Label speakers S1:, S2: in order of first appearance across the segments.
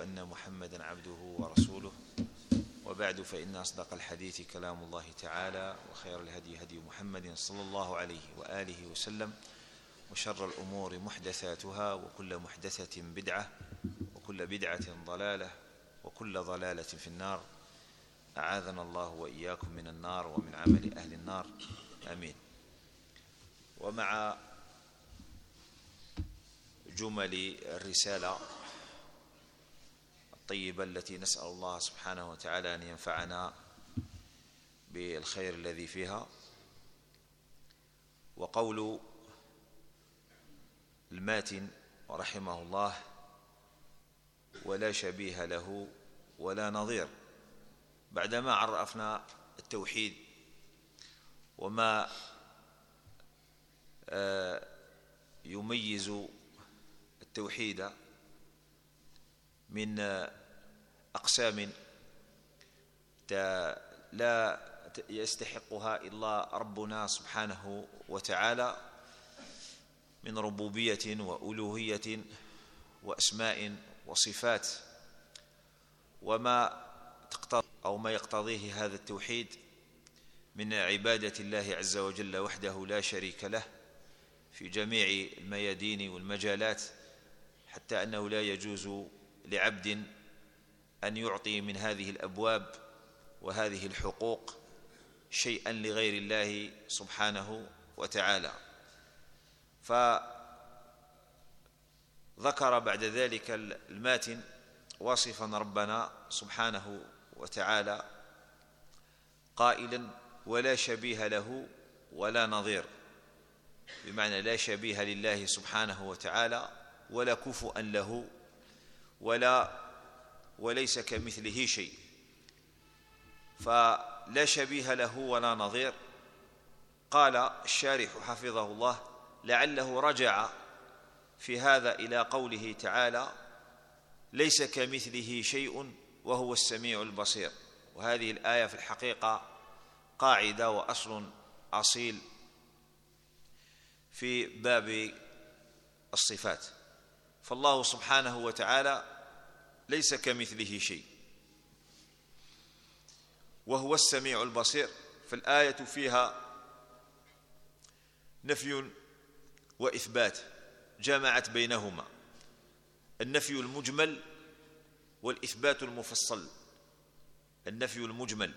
S1: أن محمدًا عبده ورسوله، وبعد، فإن أصدق الحديث كلام الله تعالى، وخير الهدي هدي محمد صلى الله عليه وآله وسلم، وشر الأمور محدثاتها، وكل محدثة بدعة، وكل بدعة ضلالة، وكل ضلالة في النار. أعاذنا الله وإياكم من النار ومن عمل أهل النار، آمين. ومع جمل الرسالة الطيبة التي نسأل الله سبحانه وتعالى أن ينفعنا بالخير الذي فيها، وقول الماتن رحمه الله: ولا شبيه له ولا نظير. بعدما عرفنا التوحيد وما يميز التوحيد من أقسام لا يستحقها إلا ربنا سبحانه وتعالى من ربوبية وألوهية وأسماء وصفات، وما يقتضيه هذا التوحيد من عبادة الله عز وجل وحده لا شريك له في جميع الميادين والمجالات، حتى أنه لا يجوز لعبد أن يعطي من هذه الأبواب وهذه الحقوق شيئا لغير الله سبحانه وتعالى. فذكر بعد ذلك الماتن واصفا ربنا سبحانه وتعالى قائلا: ولا شبيه له ولا نظير، بمعنى لا شبيه لله سبحانه وتعالى ولا كفؤا له وليس كمثله شيء. فلا شبيه له ولا نظير. قال الشارح حفظه الله: لعله رجع في هذا إلى قوله تعالى: ليس كمثله شيء وهو السميع البصير. وهذه الآية في الحقيقة قاعدة وأصل أصيل في باب الصفات، فالله سبحانه وتعالى ليس كمثله شيء وهو السميع البصير. فالآية فيها نفي وإثبات جمعت بينهما، النفي المجمل والإثبات المفصل. النفي المجمل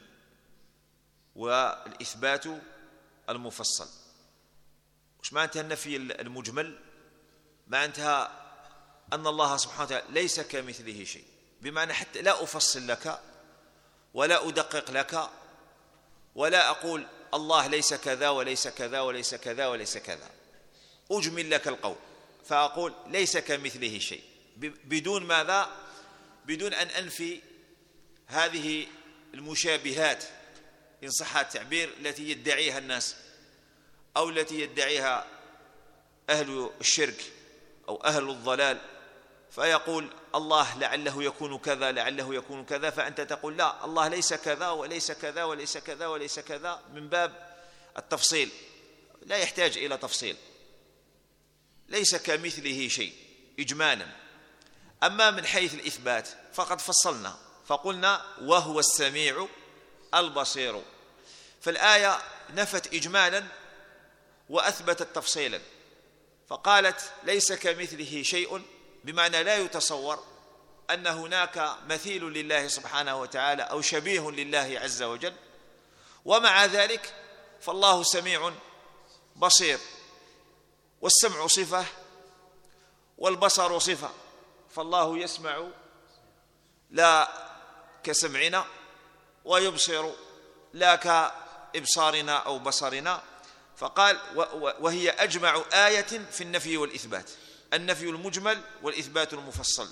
S1: والإثبات المفصل. وش معناتها النفي المجمل؟ معناتها أن الله سبحانه وتعالى ليس كمثله شيء، بمعنى حتى لا أفصل لك ولا أدقق لك ولا أقول الله ليس كذا وليس كذا وليس كذا وليس كذا، أجمل لك القول فأقول ليس كمثله شيء، بدون ماذا؟ بدون أن أنفي هذه المشابهات إن صح التعبير التي يدعيها الناس أو التي يدعيها أهل الشرك أو أهل الضلال، فيقول الله لعله يكون كذا لعله يكون كذا، فأنت تقول لا، الله ليس كذا وليس كذا وليس كذا وليس كذا، من باب التفصيل، لا يحتاج إلى تفصيل. ليس كمثله شيء إجمالا. أما من حيث الإثبات فقد فصلنا فقلنا وهو السميع البصير. فالآية نفت إجمالا وأثبتت تفصيلا، فقالت ليس كمثله شيء، بمعنى لا يتصور أن هناك مثيل لله سبحانه وتعالى أو شبيه لله عز وجل، ومع ذلك فالله سميع بصير، والسمع صفة والبصر صفة، فالله يسمع لا كسمعنا ويبصر لا كإبصارنا أو بصرنا. فقال وهي أجمع آية في النفي والإثبات، النفي المجمل والإثبات المفصل.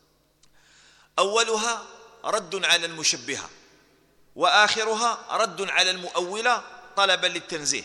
S1: أولها رد على المشبهة، وآخرها رد على المؤولة طلبا للتنزيه.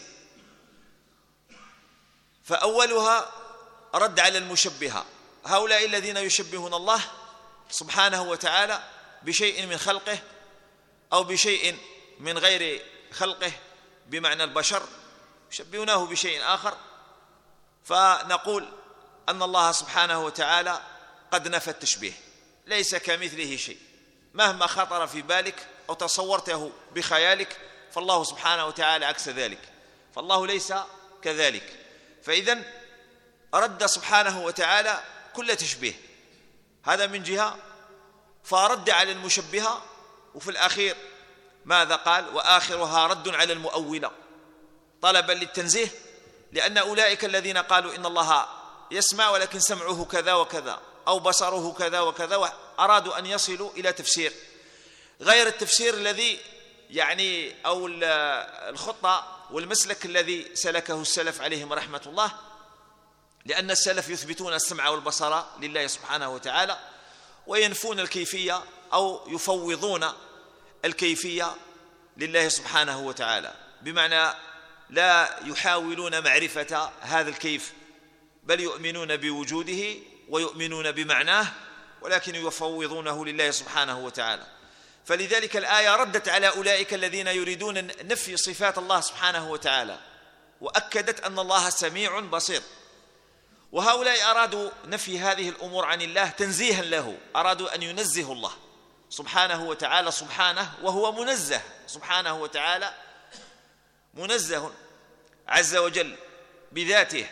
S1: فأولها رد على المشبهة، هؤلاء الذين يشبهون الله سبحانه وتعالى بشيء من خلقه أو بشيء من غير خلقه، بمعنى البشر يشبهونه بشيء آخر، فنقول أن الله سبحانه وتعالى قد نفى التشبيه، ليس كمثله شيء، مهما خطر في بالك أو تصورته بخيالك فالله سبحانه وتعالى عكس ذلك، فالله ليس كذلك. فإذن رد سبحانه وتعالى كل تشبيه، هذا من جهة، فرد على المشبهة، وفي الأخير ماذا قال؟ وآخرها رد على المؤولة، طلبا للتنزيه، لأن أولئك الذين قالوا إن الله يسمع ولكن سمعه كذا وكذا أو بصره كذا وكذا، أرادوا أن يصلوا إلى تفسير غير التفسير الذي يعني أو الخطة والمسلك الذي سلكه السلف عليهم رحمة الله، لأن السلف يثبتون السمع والبصر لله سبحانه وتعالى وينفون الكيفية أو يفوضون الكيفية لله سبحانه وتعالى، بمعنى لا يحاولون معرفة هذا الكيف، بل يؤمنون بوجوده ويؤمنون بمعناه، ولكن يفوضونه لله سبحانه وتعالى. فلذلك الآية ردت على أولئك الذين يريدون نفي صفات الله سبحانه وتعالى، وأكدت أن الله سميع بصير. وهؤلاء أرادوا نفي هذه الأمور عن الله تنزيها له، أرادوا أن ينزهوا الله سبحانه وتعالى سبحانه، وهو منزه سبحانه وتعالى، منزه عز وجل بذاته.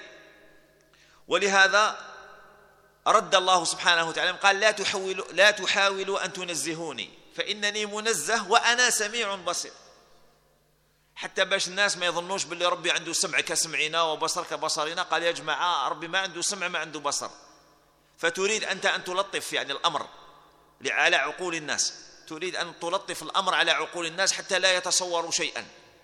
S1: ولهذا رد الله سبحانه وتعالى قال لا تحاولوا أن تنزهوني فإنني منزه وأنا سميع بصير، حتى باش الناس ما يظنوش باللي ربي عنده سمع كسمعنا وبصر كبصرنا. قال يا جماعة ربي ما عنده سمع ما عنده بصر، فتريد أنت أن تلطف يعني الأمر على عقول الناس، تريد أن تلطف الأمر على عقول الناس حتى لا يتصوروا شيئا،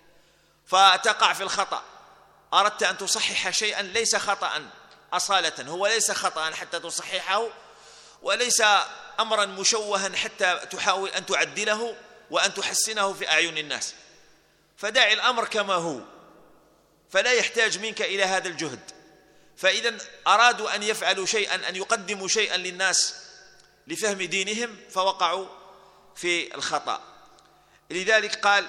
S1: فتقع في الخطأ. أردت أن تصحح شيئا ليس خطأ أصالة، هو ليس خطأ حتى تصححه، وليس أمرا مشوها حتى تحاول أن تعدله وأن تحسنه في أعين الناس، فدع الأمر كما هو، فلا يحتاج منك إلى هذا الجهد. فإذا أرادوا أن يفعلوا شيئا، أن يقدموا شيئا للناس لفهم دينهم، فوقعوا في الخطأ. لذلك قال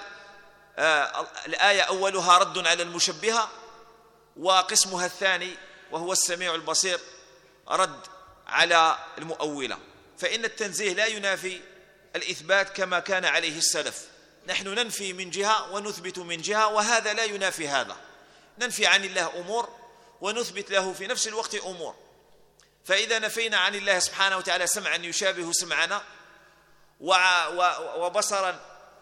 S1: الآية أولها رد على المشبهة، وقسمها الثاني وهو السميع البصير رد على المؤولة. فإن التنزيه لا ينافي الإثبات كما كان عليه السلف، نحن ننفي من جهة ونثبت من جهة، وهذا لا ينافي هذا، ننفي عن الله أمور ونثبت له في نفس الوقت أمور. فإذا نفينا عن الله سبحانه وتعالى سمعا يشابه سمعنا وبصرا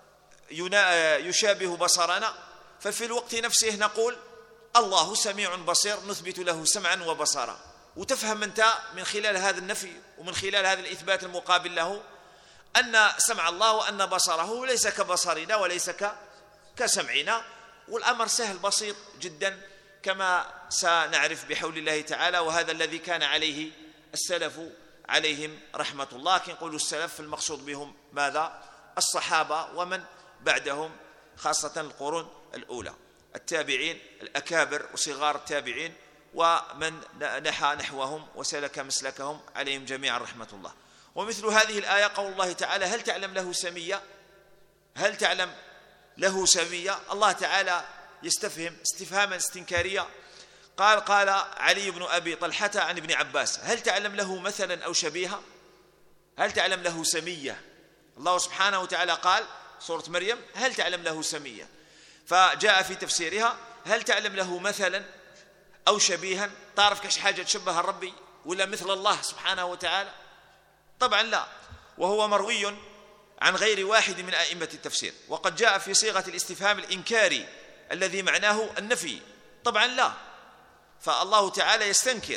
S1: يشابه بصرنا، ففي الوقت نفسه نقول الله سميع بصير، نثبت له سمعا وبصرا. وتفهم أنت من خلال هذا النفي ومن خلال هذا الإثبات المقابل له أن سمع الله وأن بصره ليس كبصرنا وليس كسمعنا، والأمر سهل بسيط جدا كما سنعرف بحول الله تعالى. وهذا الذي كان عليه السلف عليهم رحمة الله. كي نقولوا السلف المقصود بهم ماذا؟ الصحابة ومن بعدهم، خاصة القرون الأولى، التابعين الأكابر وصغار التابعين ومن نحى نحوهم وسلك مسلكهم عليهم جميعا رحمة الله. ومثل هذه الآية قول الله تعالى هل تعلم له سميا، هل تعلم له سميا. الله تعالى يستفهم استفهاما استنكاريا. قال علي بن أبي طلحة عن ابن عباس هل تعلم له مثلا أو شبيها، هل تعلم له سمية. الله سبحانه وتعالى قال سورة مريم هل تعلم له سمية، فجاء في تفسيرها هل تعلم له مثلا أو شبيها، تعرف كاش حاجة تشبه الرب ولا مثل الله سبحانه وتعالى؟ طبعا لا، وهو مروي عن غير واحد من أئمة التفسير، وقد جاء في صيغة الاستفهام الإنكاري الذي معناه النفي. طبعا لا، فالله تعالى يستنكر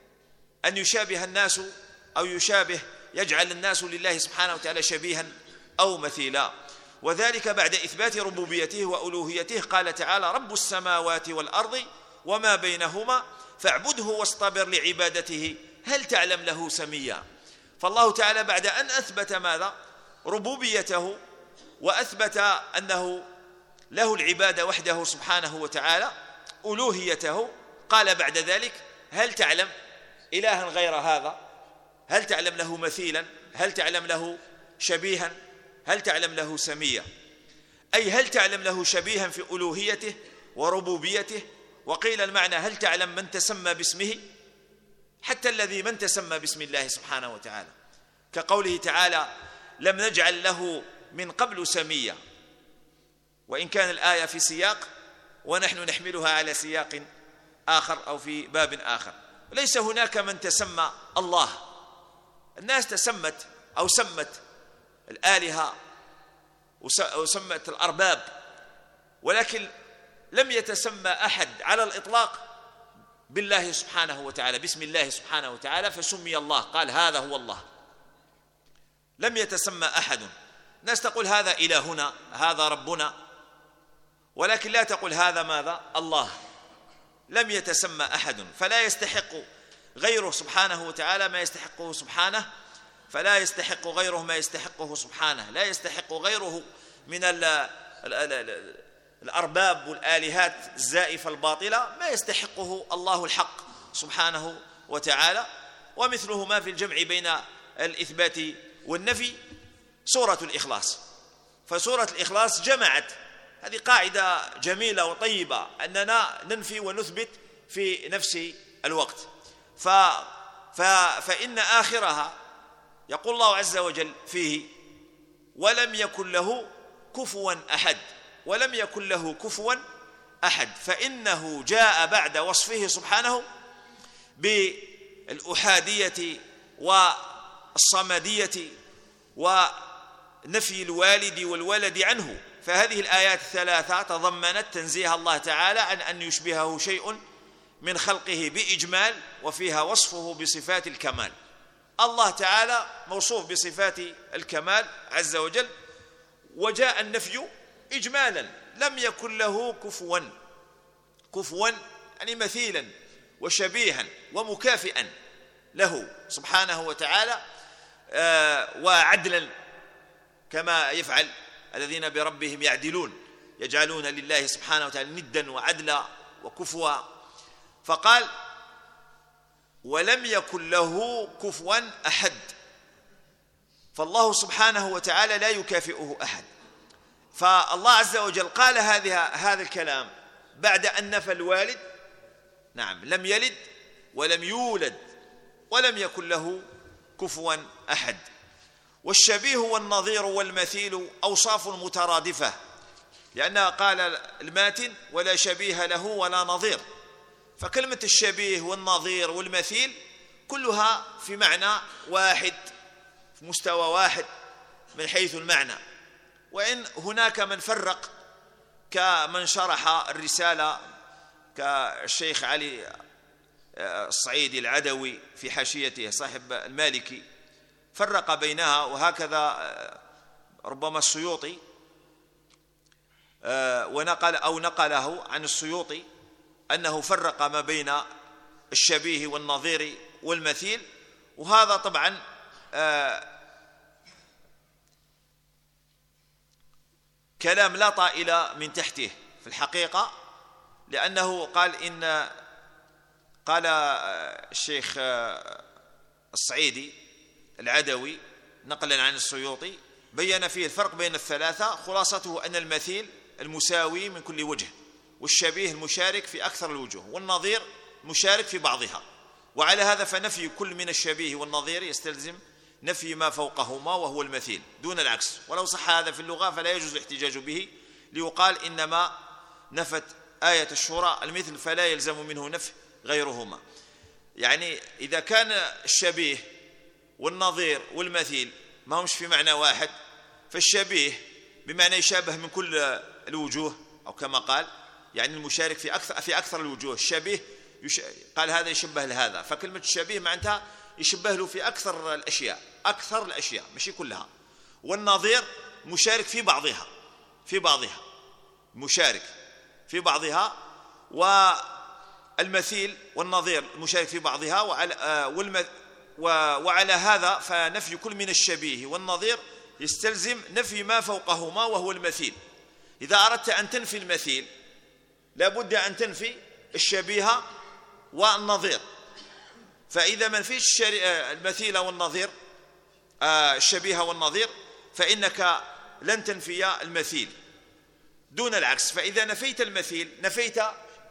S1: أن يشابه الناس أو يجعل الناس لله سبحانه وتعالى شبيها أو مثيلا، وذلك بعد إثبات ربوبيته وألوهيته. قال تعالى رب السماوات والأرض وما بينهما فاعبده واصطبر لعبادته هل تعلم له سميا. فالله تعالى بعد أن أثبت ماذا؟ ربوبيته، وأثبت أنه له العبادة وحده سبحانه وتعالى، ألوهيته، قال بعد ذلك هل تعلم إلها غير هذا، هل تعلم له مثيلا، هل تعلم له شبيها، هل تعلم له سميا، أي هل تعلم له شبيها في ألوهيته وربوبيته. وقيل المعنى هل تعلم من تسمى باسمه، حتى الذي من تسمى باسم الله سبحانه وتعالى، كقوله تعالى: لم نجعل له من قبل سميا، وإن كان الآية في سياق ونحن نحملها على سياق آخر أو في باب آخر. ليس هناك من تسمى الله، الناس تسمت أو سمت الآلهة وسمت الأرباب، ولكن لم يتسمى أحد على الإطلاق بالله سبحانه وتعالى، باسم الله سبحانه وتعالى، فسمي الله، قال هذا هو الله. لم يتسمى أحد. الناس تقول هذا إلهنا، هذا ربنا، ولكن لا تقول هذا ماذا؟ الله. لم يتسمى أحد، فلا يستحق غيره سبحانه وتعالى ما يستحقه سبحانه، فلا يستحق غيره ما يستحقه سبحانه، لا يستحق غيره من الأرباب والآلهات الزائفة الباطلة ما يستحقه الله الحق سبحانه وتعالى. ومثله ما في الجمع بين الإثبات والنفي سورة الإخلاص. فسورة الإخلاص جمعت، هذه قاعدة جميلة وطيبة، أننا ننفي ونثبت في نفس الوقت. فإن آخرها يقول الله عز وجل فيه: ولم يكن له كفوا أحد، ولم يكن له كفوا أحد، فإنه جاء بعد وصفه سبحانه بالأحادية والصمدية ونفي الوالد والولد عنه. فهذه الآيات الثلاثة تضمنت تنزيه الله تعالى عن أن يشبهه شيء من خلقه بإجمال، وفيها وصفه بصفات الكمال. الله تعالى موصوف بصفات الكمال عز وجل، وجاء النفي إجمالا: لم يكن له كفوا يعني مثيلا وشبيها ومكافئا له سبحانه وتعالى، وعدلا كما يفعل الذين بربهم يعدلون، يجعلون لله سبحانه وتعالى ندا وعدلا وكفوا. فقال: ولم يكن له كفوا أحد، فالله سبحانه وتعالى لا يكافئه أحد. فالله عز وجل قال هذا الكلام بعد أن نفى الوالد، نعم، لم يلد ولم يولد ولم يكن له كفوا أحد. والشبيه والنظير والمثيل أوصاف مترادفة، لأنها قال الماتن: ولا شبيه له ولا نظير. فكلمة الشبيه والنظير والمثيل كلها في معنى واحد، في مستوى واحد من حيث المعنى. وإن هناك من فرق، كمن شرح الرسالة كالشيخ علي الصعيدي العدوي في حاشيته صاحب المالكي، فرق بينها، وهكذا ربما السيوطي نقله عن السيوطي أنه فرق ما بين الشبيه والنظير والمثيل. وهذا طبعا كلام لا طائل من تحته في الحقيقة، لأنه قال الشيخ الصعيدي العدوي نقلا عن السيوطي، بين فيه الفرق بين الثلاثة، خلاصته أن المثيل المساوي من كل وجه، والشبيه المشارك في أكثر الوجوه، والنظير مشارك في بعضها. وعلى هذا فنفي كل من الشبيه والنظير يستلزم نفي ما فوقهما وهو المثيل دون العكس. ولو صح هذا في اللغة فلا يجوز الاحتجاج به، ليقال إنما نفت آية الشورى المثل فلا يلزم منه نفي غيرهما. يعني إذا كان الشبيه والنظير والمثيل ما همش في معنى واحد، فالشبيه بمعنى يشابه من كل الوجوه، أو كما قال يعني المشارك في أكثر الوجوه. الشبيه قال هذا يشبه لهذا، فكلمة الشبيه معناتها يشبه له في أكثر الأشياء مش كلها. والنظير مشارك في بعضها مشارك في بعضها، والمثيل والنظير مشارك في بعضها. وعلى هذا فنفي كل من الشبيه والنظير يستلزم نفي ما فوقهما وهو المثيل. إذا أردت أن تنفي المثيل لابد أن تنفي الشبيه والنظير. فإذا ما نفيش المثيل والنظير الشبيه والنظير فإنك لن تنفي المثيل دون العكس. فإذا نفيت المثيل نفيت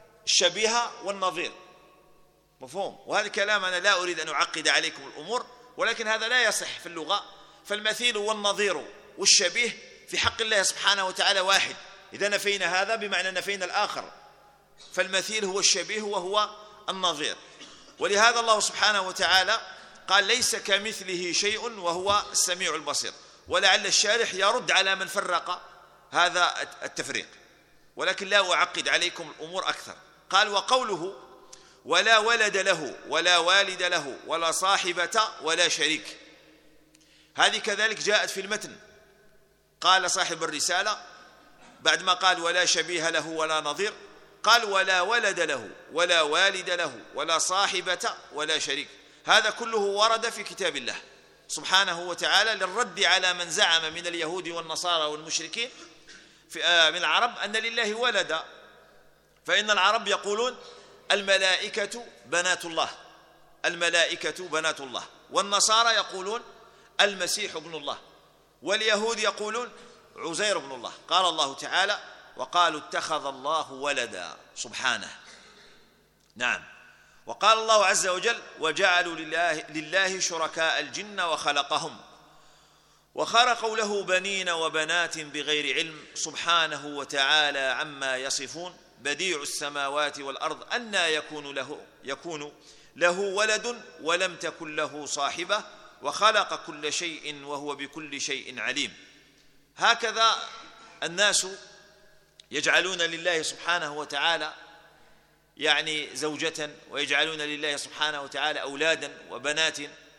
S1: الشبيه والنظير. مفهوم؟ وهذا الكلام أنا لا أريد أن أعقد عليكم الأمور، ولكن هذا لا يصح في اللغة. فالمثيل والنظير والشبيه في حق الله سبحانه وتعالى واحد. إذا نفينا هذا بمعنى نفينا الآخر، فالمثيل هو الشبيه وهو النظير. ولهذا الله سبحانه وتعالى قال ليس كمثله شيء وهو السميع البصير. ولعل الشارح يرد على من فرق هذا التفريق، ولكن لا أعقد عليكم الأمور أكثر. قال وقوله ولا ولد له ولا والد له ولا صاحبة ولا شريك، هذه كذلك جاءت في المتن. قال صاحب الرسالة بعد ما قال ولا شبيه له ولا نظير، قال ولا ولد له ولا والد له ولا صاحبة ولا شريك. هذا كله ورد في كتاب الله سبحانه وتعالى للرد على من زعم من اليهود والنصارى والمشركين من العرب أن لله ولدا. فإن العرب يقولون الملائكة بنات الله، الملائكة بنات الله، والنصارى يقولون المسيح ابن الله، واليهود يقولون عزير ابن الله. قال الله تعالى وقالوا اتخذ الله ولدا سبحانه. نعم. وقال الله عز وجل وجعلوا لله شركاء الجن وخلقهم وخرقوا له بنين وبنات بغير علم سبحانه وتعالى عما يصفون بديع السماوات والأرض أنى يكون له ولد ولم تكن له صاحبة وخلق كل شيء وهو بكل شيء عليم. هكذا الناس يجعلون لله سبحانه وتعالى يعني زوجة، ويجعلون لله سبحانه وتعالى أولادا وبنات.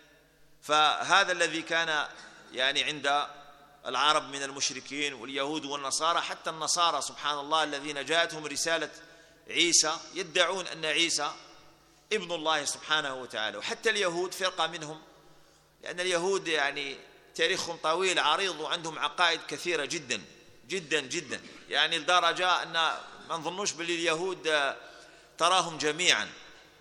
S1: فهذا الذي كان يعني عند العرب من المشركين واليهود والنصارى. حتى النصارى سبحان الله الذين جاءتهم رسالة عيسى يدعون أن عيسى ابن الله سبحانه وتعالى. وحتى اليهود فرقة منهم، لأن اليهود يعني تاريخهم طويل عريض وعندهم عقائد كثيرة جدا جدا جدا، يعني لدرجة أن ما نظنوش بل اليهود تراهم جميعا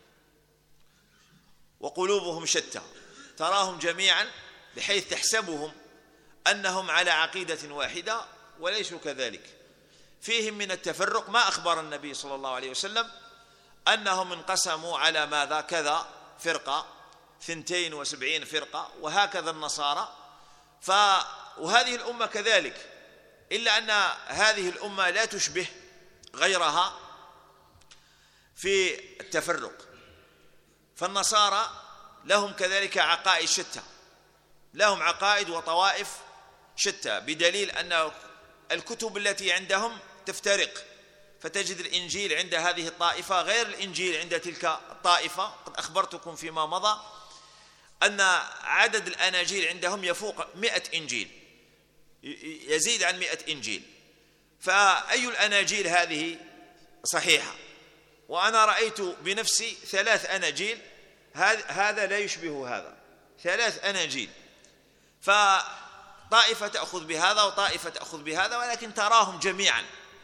S1: وقلوبهم شتى، تراهم جميعا بحيث تحسبهم أنهم على عقيدة واحدة وليسوا كذلك. فيهم من التفرق ما أخبر النبي صلى الله عليه وسلم أنهم انقسموا على ماذا كذا فرقة 72 فرقة، وهكذا النصارى. وهذه الأمة كذلك، إلا أن هذه الأمة لا تشبه غيرها في التفرق. فالنصارى لهم كذلك عقائد شتى، لهم عقائد وطوائف شتى، بدليل أن الكتب التي عندهم تفترق. فتجد الإنجيل عند هذه الطائفة غير الإنجيل عند تلك الطائفة. قد أخبرتكم فيما مضى أن عدد الأناجيل عندهم يفوق 100 إنجيل، يزيد عن 100 إنجيل. فأي الأناجيل هذه صحيحة؟ وأنا رأيت بنفسي 3 أناجيل، هذا لا يشبه هذا، 3 أناجيل. فطائفة تأخذ بهذا وطائفة تأخذ بهذا، ولكن تراهم جميعا.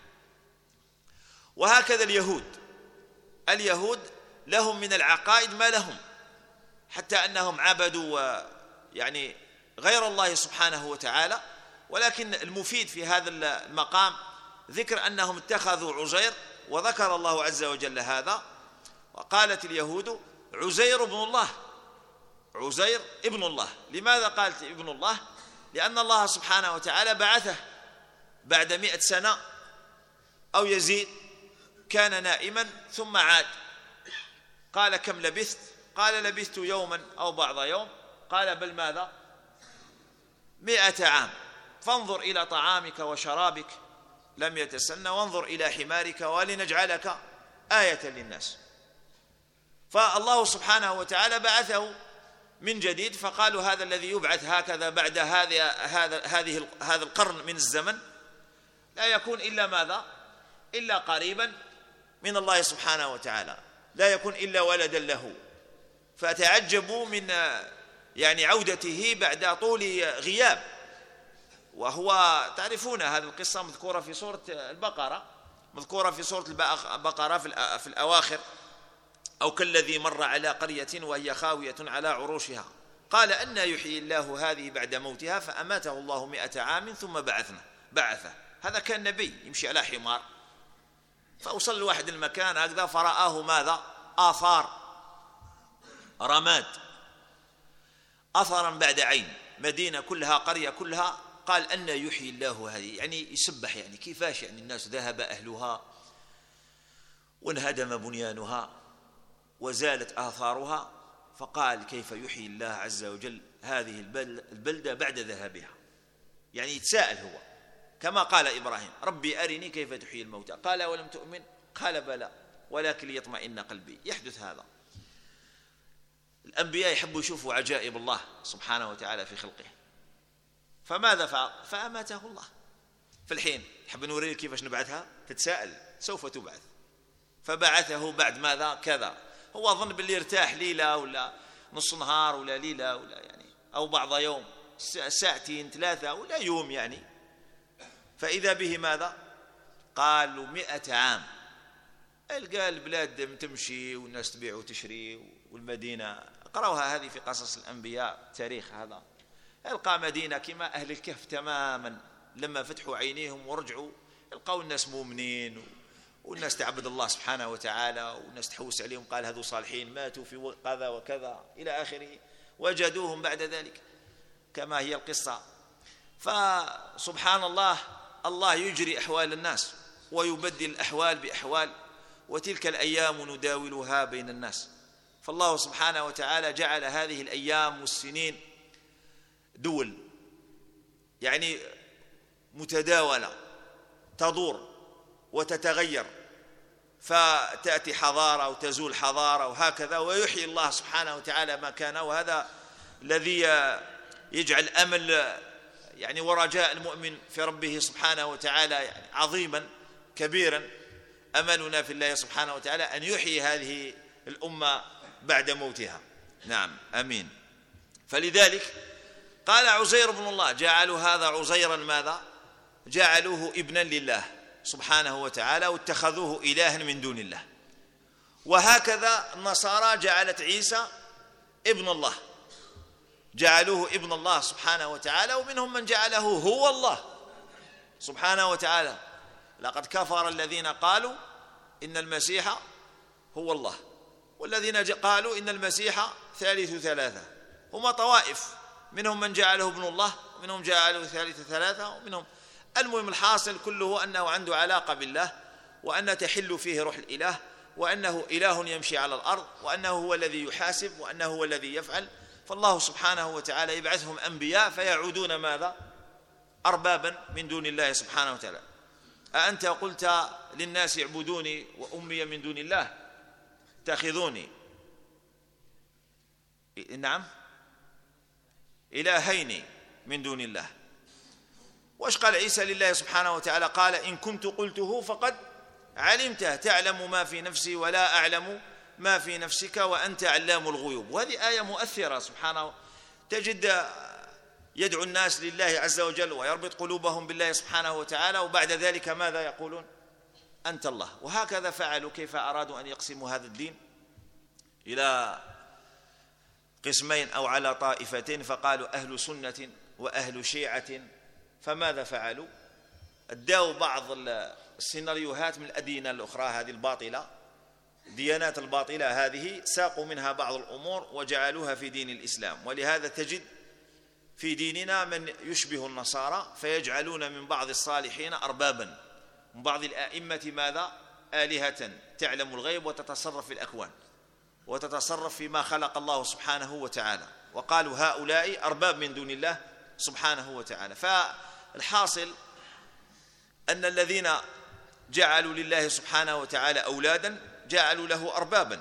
S1: وهكذا اليهود لهم من العقائد ما لهم، حتى أنهم عبدوا يعني غير الله سبحانه وتعالى. ولكن المفيد في هذا المقام ذكر أنهم اتخذوا عزير، وذكر الله عز وجل هذا. وقالت اليهود عزير ابن الله، عزير ابن الله. لماذا قالت ابن الله؟ لأن الله سبحانه وتعالى بعثه بعد 100 سنة أو يزيد، كان نائما ثم عاد. قال كم لبثت؟ قال لبثت يوما أو بعض يوم. قال بل ماذا؟ 100 عام. فانظر إلى طعامك وشرابك لم يتسنى، وانظر إلى حمارك ولنجعلك آية للناس. فالله سبحانه وتعالى بعثه من جديد. فقالوا هذا الذي يبعث هكذا بعد هذا القرن من الزمن لا يكون إلا ماذا؟ إلا قريبا من الله سبحانه وتعالى، لا يكون إلا ولدا له. فتعجبوا من يعني عودته بعد طول غياب. وهو تعرفون هذه القصة مذكورة في سورة البقرة، مذكورة في سورة البقرة في الأواخر: أو كالذي مر على قرية وهي خاوية على عروشها قال أنى يحيي الله هذه بعد موتها فأماته الله 100 عام ثم بعثه. هذا كان نبي يمشي على حمار، فأوصل لواحد المكان هكذا فرآه ماذا؟ آثار رماد. أثرا بعد عين، مدينة كلها قرية كلها، قال أن يحيي الله هذه، يعني يسبح، يعني كيفاش يعني الناس ذهب أهلها وانهدم بنيانها وزالت آثارها، فقال كيف يحيي الله عز وجل هذه البلدة بعد ذهابها. يعني يتساءل هو كما قال إبراهيم ربي أرني كيف تحيي الموتى، قال ولم تؤمن، قال بلى ولكن ليطمئن قلبي. يحدث هذا. الأنبياء يحبوا يشوفوا عجائب الله سبحانه وتعالى في خلقه، فماذا فعل؟ فأماته الله. في الحين نحب نوريك كيفاش نبعثها، تتساءل سوف تبعث. فبعثه بعد ماذا؟ كذا. هو ظن باللي ارتاح ليلة ولا نص نهار ولا ليلة ولا يعني أو بعض يوم، ساعتين 3 ولا يوم يعني. فإذا به ماذا؟ قالوا 100 عام. قال البلاد تمشي والناس تبيع وتشري، والمدينة قرأوها هذه في قصص الأنبياء، تاريخ هذا. يلقى مدينة كما أهل الكهف تماما، لما فتحوا عينيهم ورجعوا يلقوا الناس مؤمنين والناس تعبد الله سبحانه وتعالى، والناس تحوس عليهم، قال هذو صالحين ماتوا في كذا وكذا إلى آخره، وجدوهم بعد ذلك كما هي القصة. فسبحان الله، الله يجري أحوال الناس ويبدل الأحوال بأحوال، وتلك الأيام نداولها بين الناس. فالله سبحانه وتعالى جعل هذه الأيام والسنين دول يعني متداولة تدور وتتغير، فتأتي حضارة وتزول حضارة وهكذا، ويحيي الله سبحانه وتعالى ما كان. وهذا الذي يجعل أمل يعني ورجاء المؤمن في ربه سبحانه وتعالى يعني عظيما كبيرا. أملنا في الله سبحانه وتعالى أن يحيي هذه الأمة بعد موتها. نعم آمين. فلذلك قال عزير بن الله، جعلوا هذا عزيرا ماذا؟ جعلوه ابنا لله سبحانه وتعالى، واتخذوه إلها من دون الله. وهكذا النصارى جعلت عيسى ابن الله، جعلوه ابن الله سبحانه وتعالى، ومنهم من جعله هو الله سبحانه وتعالى. لقد كفر الذين قالوا إن المسيح هو الله، والذين قالوا إن المسيح ثالث ثلاثة. هما طوائف، منهم من جعله ابن الله، ومنهم جعله ثالث ثلاثة، ومنهم. المهم الحاصل كله أنه عنده علاقة بالله، وأن تحل فيه روح الإله، وأنه إله يمشي على الأرض، وأنه هو الذي يحاسب، وأنه هو الذي يفعل. فالله سبحانه وتعالى يبعثهم أنبياء فيعودون ماذا؟ أربابا من دون الله سبحانه وتعالى. أأنت قلت للناس اعبدوني وأمي من دون الله اتخذوني نعم إلهين من دون الله. واش قال عيسى لله سبحانه وتعالى؟ قال إن كنت قلته فقد علمته، تعلم ما في نفسي ولا أعلم ما في نفسك وأنت علام الغيوب. وهذه آية مؤثرة سبحانه. تجد يدعو الناس لله عز وجل ويربط قلوبهم بالله سبحانه وتعالى، وبعد ذلك ماذا يقولون؟ أنت الله. وهكذا فعلوا كيف أرادوا أن يقسموا هذا الدين إلى قسمين أو على طائفتين، فقالوا أهل سنة وأهل شيعة. فماذا فعلوا؟ ادوا بعض السيناريوهات من الأدينة الأخرى هذه الباطلة، الديانات الباطلة هذه، ساقوا منها بعض الأمور وجعلوها في دين الإسلام. ولهذا تجد في ديننا من يشبه النصارى، فيجعلون من بعض الصالحين أربابا، من بعض الآئمة ماذا؟ آلهة تعلم الغيب وتتصرف في الأكوان وتتصرف فيما خلق الله سبحانه وتعالى، وقالوا هؤلاء أرباب من دون الله سبحانه وتعالى. فالحاصل أن الذين جعلوا لله سبحانه وتعالى أولادا جعلوا له أربابا،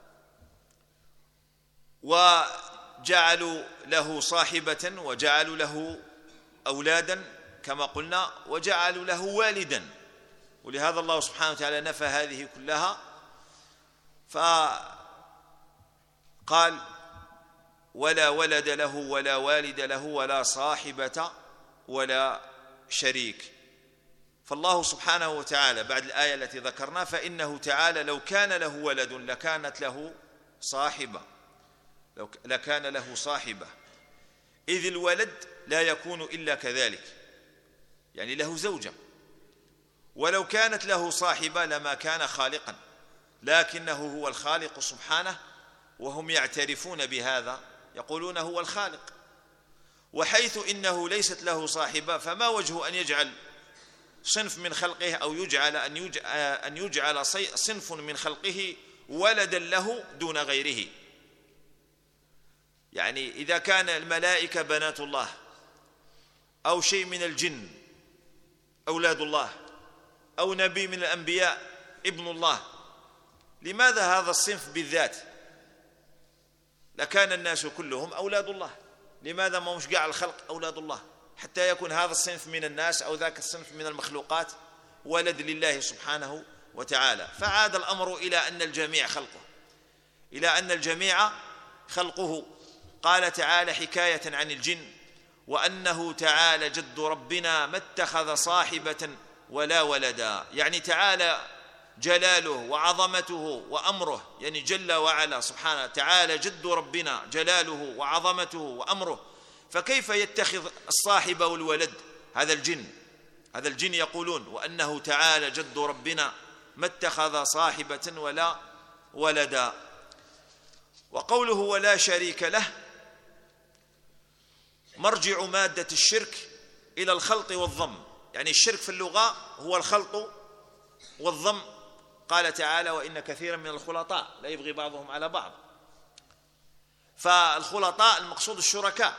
S1: وجعلوا له صاحبة، وجعلوا له أولادا كما قلنا، وجعلوا له والدا. ولهذا الله سبحانه وتعالى نفى هذه كلها، فقال ولا ولد له ولا والد له ولا صاحبة ولا شريك. فالله سبحانه وتعالى بعد الآية التي ذكرنا، فإنه تعالى لو كان له ولد لكانت له صاحبة، لكان له صاحبة، إذ الولد لا يكون إلا كذلك، يعني له زوجة. ولو كانت له صاحبة لما كان خالقا، لكنه هو الخالق سبحانه، وهم يعترفون بهذا يقولون هو الخالق. وحيث إنه ليست له صاحبة فما وجه أن يجعل صنف من خلقه أو أن يجعل صنف من خلقه ولدا له دون غيره. يعني إذا كان الملائكة بنات الله أو شيء من الجن أولاد الله أو نبي من الأنبياء ابن الله، لماذا هذا الصنف بالذات؟ لكان الناس كلهم أولاد الله، لماذا ما مش قاع الخلق أولاد الله حتى يكون هذا الصنف من الناس أو ذاك الصنف من المخلوقات ولد لله سبحانه وتعالى؟ فعاد الأمر إلى أن الجميع خلقه، إلى أن الجميع خلقه. قال تعالى حكاية عن الجن: وأنه تعالى جد ربنا ما اتخذ صاحبة ولا ولدا. يعني تعالى جلاله وعظمته وأمره، يعني جل وعلا سبحانه تعالى جد ربنا جلاله وعظمته وأمره، فكيف يتخذ الصاحب والولد؟ هذا الجن يقولون وأنه تعالى جد ربنا ما اتخذ صاحبة ولا ولدا. وقوله ولا شريك له مرجع مادة الشرك إلى الخلط والضم، يعني الشرك في اللغة هو الخلط والضم. قال تعالى: وإن كثيرا من الخلطاء لا يبغي بعضهم على بعض. فالخلطاء المقصود الشركاء،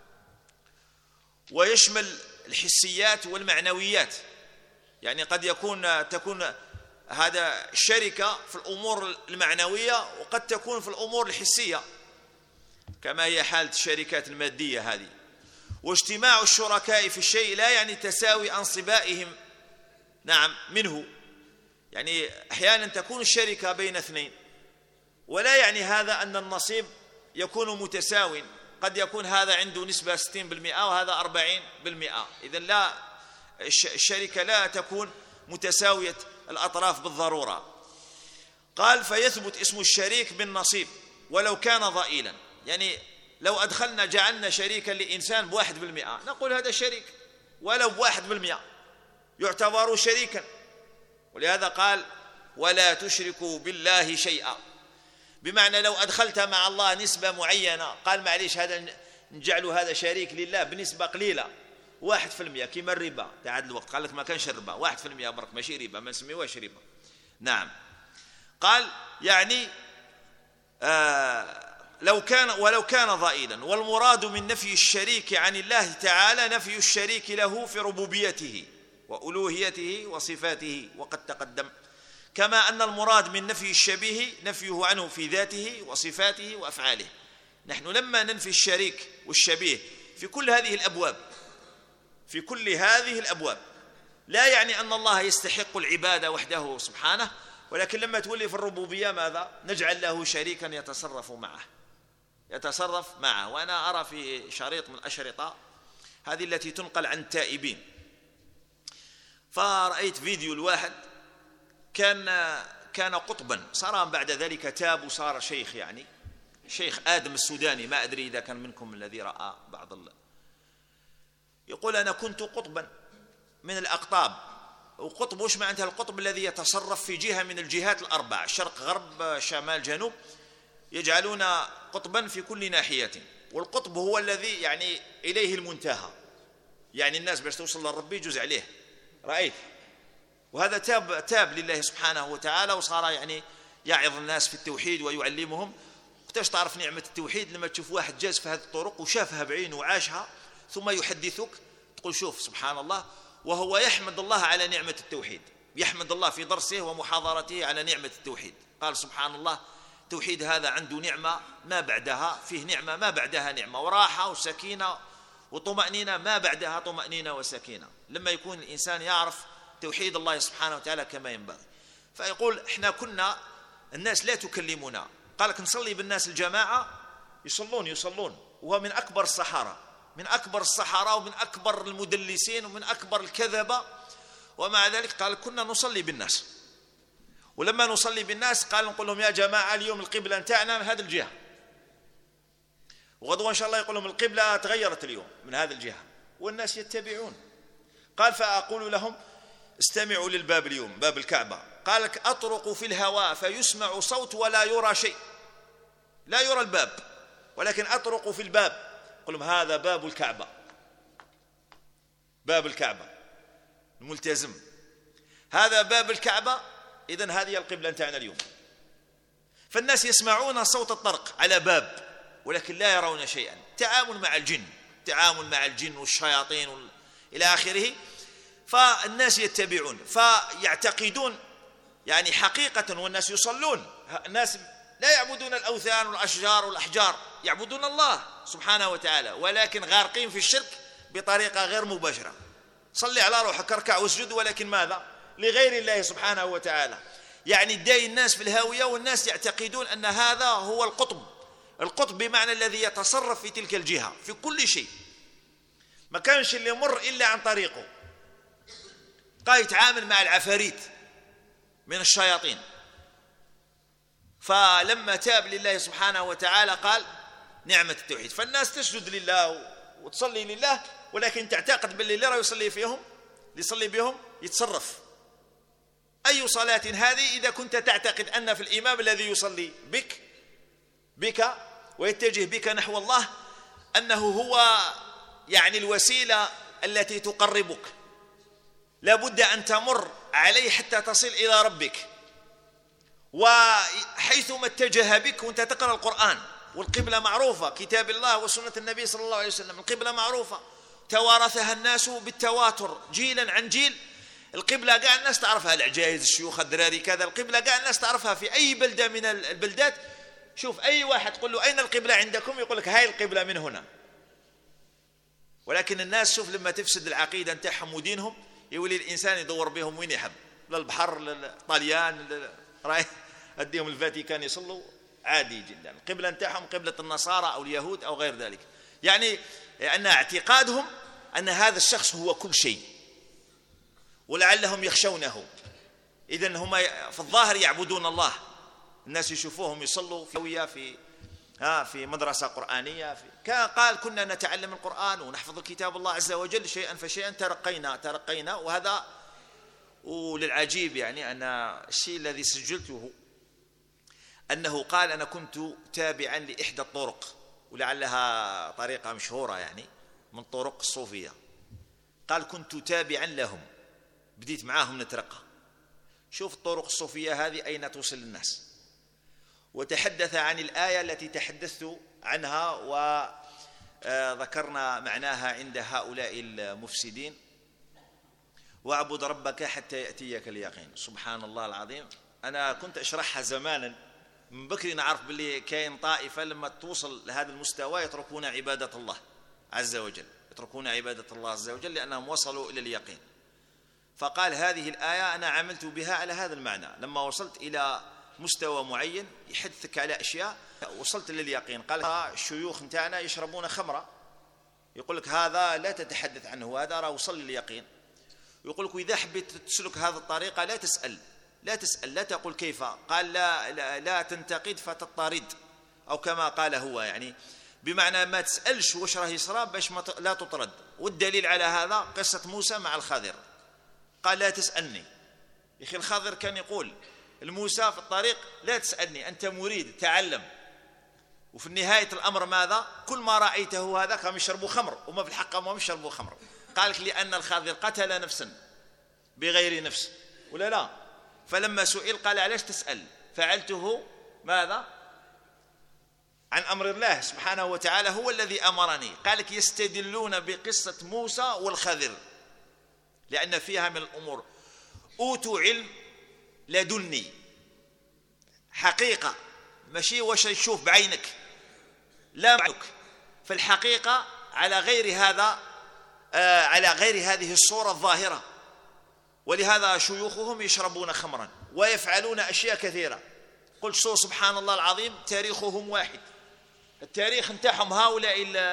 S1: ويشمل الحسيات والمعنويات. يعني قد تكون هذا الشركة في الأمور المعنوية، وقد تكون في الأمور الحسية كما هي حالة الشركات المادية هذه. واجتماع الشركاء في الشيء لا يعني تساوي أنصبائهم منه، يعني أحيانا تكون الشركة بين اثنين ولا يعني هذا أن النصيب يكون متساوٍ، قد يكون هذا عنده نسبة 60% وهذا 40%. إذن لا، الشركة لا تكون متساوية الأطراف بالضرورة. قال: فيثبت اسم الشريك بالنصيب ولو كان ضئيلا. يعني لو جعلنا شريكا لإنسان ب1%، نقول هذا شريك ولو ب1% يعتبر شريكا. ولهذا قال: ولا تشركوا بالله شيئا، بمعنى لو أدخلت مع الله نسبة معينة، قال معليش هذا نجعله هذا شريك لله بنسبة قليلة 1%، كما الربا تعاد الوقت قال لك ما كانش الربا 1% برك ماشي ربا، ما نسميوهاش ربا. قال يعني ولو كان ضئيلا. والمراد من نفي الشريك عن الله تعالى نفي الشريك له في ربوبيته وألوهيته وصفاته، وقد تقدم. كما أن المراد من نفي الشبيه نفيه عنه في ذاته وصفاته وأفعاله. نحن لما ننفي الشريك والشبيه في كل هذه الأبواب لا يعني أن الله يستحق العبادة وحده سبحانه، ولكن لما تولي في الربوبية ماذا؟ نجعل له شريكا يتصرف معه. وأنا أرى في شريط من الأشرطة هذه التي تنقل عن التائبين، فرأيت فيديو الواحد كان قطبا، صار بعد ذلك تاب وصار شيخ، يعني شيخ آدم السوداني، ما أدري إذا كان منكم الذي رأى يقول: أنا كنت قطبا من الأقطاب. وقطب وش معناتها؟ القطب الذي يتصرف في جهة من الجهات الأربع، شرق غرب شمال جنوب، يجعلون قطبا في كل ناحية. والقطب هو الذي يعني إليه المنتهى، يعني الناس باش توصل للرب يجوز عليه. رأيت، وهذا تاب لله سبحانه وتعالى، وصار يعني يعظ الناس في التوحيد ويعلمهم. وقتاش تعرف نعمة التوحيد؟ لما تشوف واحد جاز في هذه الطرق وشافها بعينه وعاشها ثم يحدثك، تقول شوف سبحان الله، وهو يحمد الله على نعمة التوحيد، يحمد الله في درسه ومحاضرته على نعمة التوحيد. قال سبحان الله، التوحيد هذا عنده نعمة ما بعدها، فيه نعمة ما بعدها نعمة، وراحة وسكينة وطمأنينة ما بعدها طمأنينة وسكينة، لما يكون الإنسان يعرف توحيد الله سبحانه وتعالى كما ينبغي. فيقول احنا كنا الناس لا تكلمنا، قال لك نصلي بالناس الجماعة يصلون وهو من أكبر الصحراء ومن أكبر المدلسين ومن أكبر الكذبة، ومع ذلك قال كنا نصلي بالناس. ولما نصلي بالناس قال نقول لهم يا جماعة اليوم القبلة نتاعنا من هذه الجهة، وغدوة إن شاء الله يقول لهم القبلة تغيرت اليوم من هذه الجهة، والناس يتبعون. قال فأقول لهم استمعوا للباب اليوم، باب الكعبة، قال لك أطرق في الهواء فيسمع صوت ولا يرى شيء، لا يرى الباب ولكن أطرق في الباب، أقول لهم هذا باب الكعبة، باب الكعبة الملتزم، هذا باب الكعبة، إذن هذه القبلة نتاعنا اليوم. فالناس يسمعون صوت الطرق على باب ولكن لا يرون شيئا. تعامل مع الجن والشياطين إلى آخره. فالناس يتبعون فيعتقدون يعني حقيقة، والناس يصلون، الناس لا يعبدون الأوثان والأشجار والأحجار، يعبدون الله سبحانه وتعالى، ولكن غارقين في الشرك بطريقة غير مباشرة. صلي على روحك، اركع واسجد، ولكن ماذا؟ لغير الله سبحانه وتعالى. يعني داي الناس في الهاوية، والناس يعتقدون أن هذا هو القطب بمعنى الذي يتصرف في تلك الجهة في كل شيء، ما كانش اللي يمر إلا عن طريقه. قال يتعامل مع العفاريت من الشياطين. فلما تاب لله سبحانه وتعالى قال نعمة التوحيد. فالناس تسجد لله وتصلي لله، ولكن تعتقد باللي اللي يصلي بهم يتصرف. أي صلاة هذه إذا كنت تعتقد أن في الإمام الذي يصلي بك ويتجه بك نحو الله أنه هو يعني الوسيلة التي تقربك، لابد أن تمر عليه حتى تصل إلى ربك. وحيثما اتجه بك وانت تقرأ القرآن، والقبلة معروفة، كتاب الله وسنة النبي صلى الله عليه وسلم، القبلة معروفة توارثها الناس بالتواتر جيلا عن جيل. القبلة قاع الناس تعرفها، العجائز، الشيوخ، الدراري، كذا. القبلة قاع الناس تعرفها في أي بلدة من البلدات. شوف أي واحد تقول له أين القبلة عندكم، يقول لك هاي القبلة من هنا. ولكن الناس شوف لما تفسد العقيدة نتاعهم ودينهم، يولي الإنسان يدور بهم وين يحب، للبحر، للطليان، رايح أديهم الفاتيكان يصلوا عادي جدا. القبلة نتاعهم قبلة النصارى أو اليهود أو غير ذلك. يعني أن اعتقادهم أن هذا الشخص هو كل شيء، ولعلهم يخشونه. إذن هم في الظاهر يعبدون الله، الناس يشوفوهم يصلوا في مدرسة قرآنية. قال كنا نتعلم القرآن ونحفظ كتاب الله عز وجل، شيئا فشيئا ترقينا. وهذا وللعجيب يعني أن الشيء الذي سجلته أنه قال أنا كنت تابعا لإحدى الطرق، ولعلها طريقة مشهورة يعني من طرق الصوفية. قال كنت تابعا لهم، بديت معاهم نترقى. شوف الطرق الصوفية هذه أين توصل الناس. وتحدث عن الآية التي تحدثت عنها وذكرنا معناها عند هؤلاء المفسدين: واعبد ربك حتى يأتيك اليقين. سبحان الله العظيم. أنا كنت أشرحها زمانا من بكري، نعرف باللي كاين طائفة لما توصل لهذا المستوى يتركون عبادة الله عز وجل، لأنهم وصلوا إلى اليقين. فقال هذه الآية أنا عملت بها على هذا المعنى، لما وصلت إلى مستوى معين يحدثك على أشياء وصلت لليقين. قال الشيوخ نتاعنا يشربون خمرة، يقول لك هذا لا تتحدث عنه، هذا راه وصل لليقين. يقول لك إذا حبيت تسلك هذه الطريقة لا تسأل، لا تقول كيف. قال لا تنتقد فتضطرد، أو كما قال هو، يعني بمعنى ما تسألش واش راه يصرى باش لا تطرد. والدليل على هذا قصة موسى مع الخضر. قال لا تسألني يا أخي. الخضر كان يقول الموسى في الطريق لا تسألني، أنت مريد تعلم. وفي نهاية الأمر ماذا؟ كل ما رأيته هذا كانوا يشربوا خمر، وما في الحق ما يشربوا خمر. قالك لأن الخضر قتل نفسا بغير نفس ولا لا. فلما سئل قال علاش تسأل؟ فعلته ماذا؟ عن أمر الله سبحانه وتعالى، هو الذي أمرني. قالك يستدلون بقصة موسى والخضر لأن فيها من الأمور أوتوا علم لدني، حقيقة ماشي واش تشوف بعينك، لا بعينك، في الحقيقة على غير هذا، على غير هذه الصورة الظاهرة. ولهذا شيوخهم يشربون خمرا ويفعلون أشياء كثيرة. قلت سبحان الله العظيم، تاريخهم واحد. التاريخ نتاعهم هؤلاء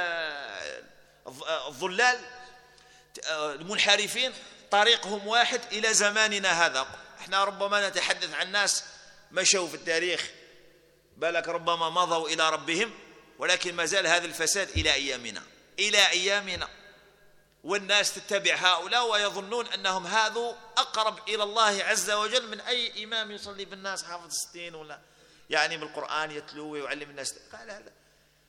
S1: الضلال المنحرفين طريقهم واحد إلى زماننا هذا. احنا ربما نتحدث عن ناس مشوا في التاريخ بالك ربما مضوا إلى ربهم، ولكن ما زال هذا الفساد إلى أيامنا. والناس تتبع هؤلاء ويظنون أنهم هذو أقرب إلى الله عز وجل من أي إمام يصلي بالناس حافظ 60 ولا يعني بالقرآن يتلو ويعلم الناس. قال لا،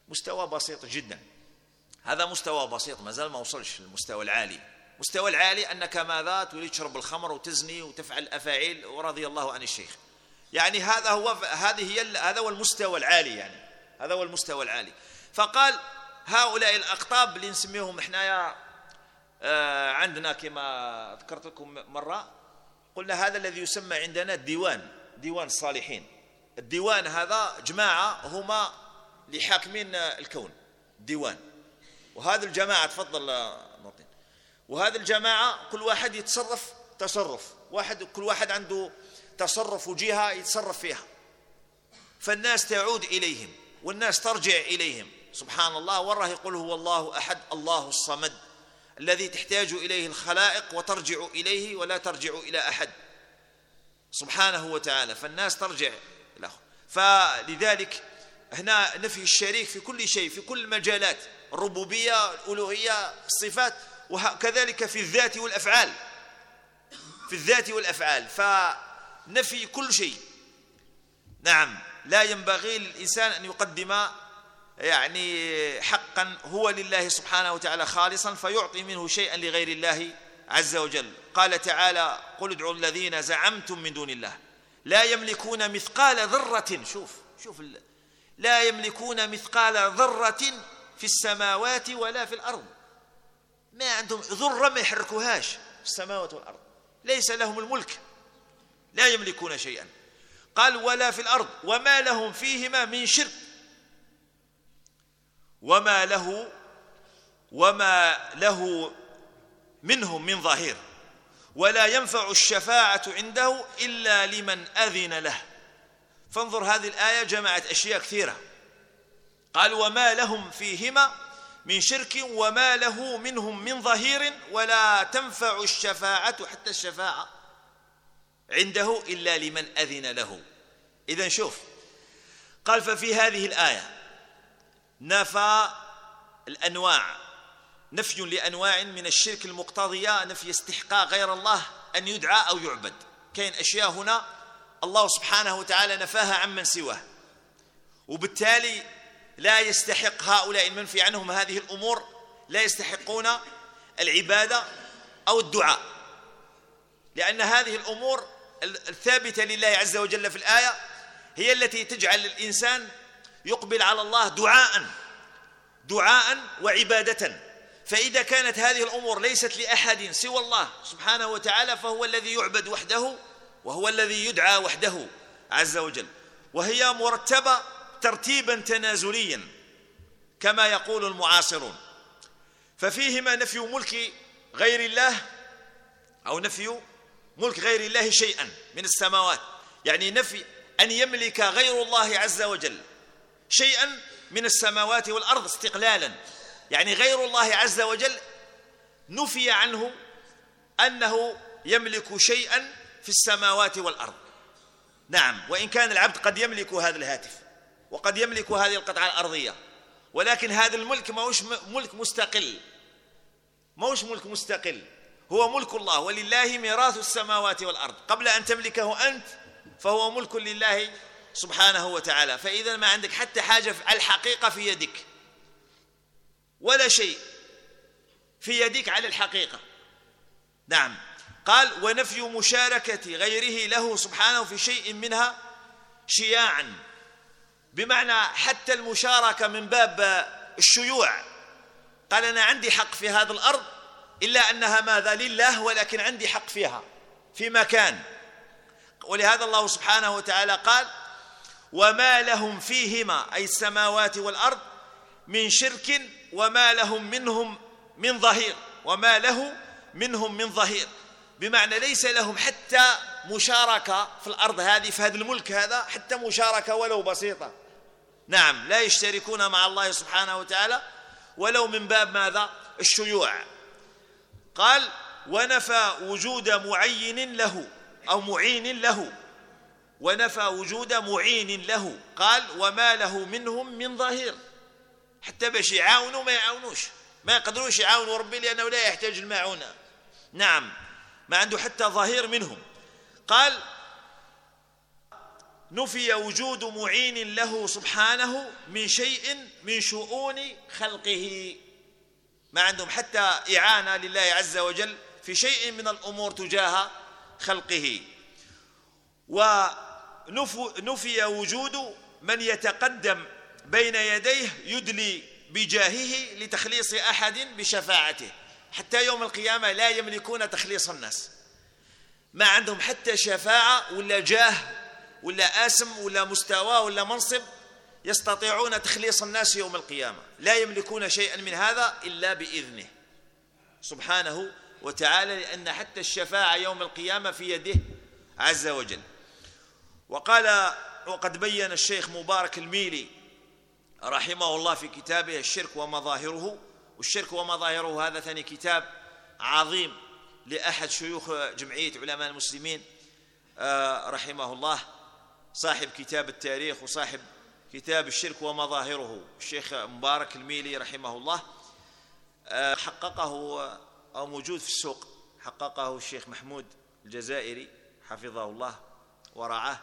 S1: مستوى بسيط جدا. هذا مستوى بسيط، ما زال ما وصلش للمستوى العالي. المستوى العالي أنك ماذا تريد تشرب الخمر وتزني وتفعل أفاعيل ورضي الله عن الشيخ. يعني هذا هو المستوى العالي، يعني هذا هو المستوى العالي. فقال هؤلاء الأقطاب اللي نسميهم إحنا عندنا كما ذكرت لكم مرة، قلنا هذا الذي يسمى عندنا ديوان الصالحين. الديوان هذا جماعة هما لحاكمين الكون، ديوان. وهذه الجماعة تفضل نورتين، وهذه الجماعة كل واحد يتصرف تصرف كل واحد عنده تصرف وجهة يتصرف فيها، فالناس تعود إليهم والناس ترجع إليهم. سبحان الله، والله يقول هو الله أحد الله الصمد الذي تحتاج إليه الخلائق وترجع إليه ولا ترجع إلى أحد سبحانه وتعالى، فالناس ترجع له. فلذلك هنا نفي الشريك في كل شيء، في كل المجالات، الربوبية، الألوهية، الصفات، وكذلك في الذات والأفعال، في الذات والأفعال، فنفي كل شيء. نعم، لا ينبغي للإنسان أن يقدم يعني حقا هو لله سبحانه وتعالى خالصا فيعطي منه شيئا لغير الله عز وجل. قال تعالى قل ادعوا الذين زعمتم من دون الله لا يملكون مثقال ذرة، شوف لا يملكون مثقال ذرة في السماوات ولا في الأرض، ما عندهم ذرة ما يحركوهاش في السماوات والأرض، ليس لهم الملك، لا يملكون شيئا. قال ولا في الأرض وما لهم فيهما من شرك وما له منهم من ظهير ولا ينفع الشفاعة عنده إلا لمن أذن له. فانظر، هذه الآية جمعت أشياء كثيرة. قال وما لهم فيهما من شرك وما له منهم من ظهير ولا تنفع الشفاعة، حتى الشفاعة عنده إلا لمن أذن له. إذن شوف، قال ففي هذه الآية نفى الأنواع، نفي لأنواع من الشرك المقتضية نفي استحقاق غير الله أن يدعى أو يعبد. كاين أشياء هنا الله سبحانه وتعالى نفاها عمن سواه، وبالتالي لا يستحق هؤلاء المنفي عنهم هذه الأمور، لا يستحقون العبادة أو الدعاء، لأن هذه الأمور الثابتة لله عز وجل في الآية هي التي تجعل الإنسان يقبل على الله دعاء وعبادة. فإذا كانت هذه الأمور ليست لأحد سوى الله سبحانه وتعالى فهو الذي يعبد وحده وهو الذي يدعى وحده عز وجل، وهي مرتبة ترتيبا تنازليا كما يقول المعاصرون. ففيهما نفي ملك غير الله أو نفي ملك غير الله شيئا من السماوات، يعني نفي أن يملك غير الله عز وجل شيئا من السماوات والأرض استقلالا، يعني غير الله عز وجل نفي عنه أنه يملك شيئا في السماوات والأرض. نعم، وإن كان العبد قد يملك هذا الهاتف وقد يملك هذه القطعة الأرضية، ولكن هذا الملك ما هوش ملك مستقل، هو ملك الله، ولله ميراث السماوات والأرض، قبل أن تملكه أنت فهو ملك لله سبحانه وتعالى. فإذا ما عندك حتى حاجة في الحقيقة في يدك، ولا شيء في يدك على الحقيقة. نعم، قال ونفي مشاركة غيره له سبحانه في شيء منها شياعا، بمعنى حتى المشاركة من باب الشيوع. قال أنا عندي حق في هذا الأرض إلا أنها ماذا لله، ولكن عندي حق فيها في مكان. ولهذا الله سبحانه وتعالى قال وما لهم فيهما أي السماوات والأرض من شرك وما لهم منهم من ظهير، وما له منهم من ظهير، بمعنى ليس لهم حتى مشاركة في الأرض هذه، في هذا الملك هذا حتى مشاركة ولو بسيطة. نعم، لا يشتركون مع الله سبحانه وتعالى ولو من باب ماذا؟ الشيوع. قال ونفى وجود معين له أو معين له، ونفى وجود معين له. قال وما له منهم من ظهير، حتى باش يعاونوا ما يعاونوش، ما يقدروش يعاونوا ربي لأنه لا يحتاج المعونة. نعم، ما عنده حتى ظهير منهم. قال نفي وجود معين له سبحانه من شيء من شؤون خلقه، ما عندهم حتى إعانة لله عز وجل في شيء من الأمور تجاه خلقه. ونفي وجود من يتقدم بين يديه يدلي بجاهه لتخليص أحد بشفاعته، حتى يوم القيامة لا يملكون تخليص الناس، ما عندهم حتى شفاعة ولا جاه ولا اسم ولا مستوى ولا منصب يستطيعون تخليص الناس يوم القيامة، لا يملكون شيئا من هذا إلا بإذنه سبحانه وتعالى، لأن حتى الشفاعة يوم القيامة في يده عز وجل. وقد بين الشيخ مبارك الميلي رحمه الله في كتابه الشرك ومظاهره، والشرك ومظاهره هذا ثاني كتاب عظيم لأحد شيوخ جمعية علماء المسلمين رحمه الله، صاحب كتاب التاريخ وصاحب كتاب الشرك ومظاهره، الشيخ مبارك الميلي رحمه الله. حققه أو موجود في السوق، حققه الشيخ محمود الجزائري حفظه الله ورعاه،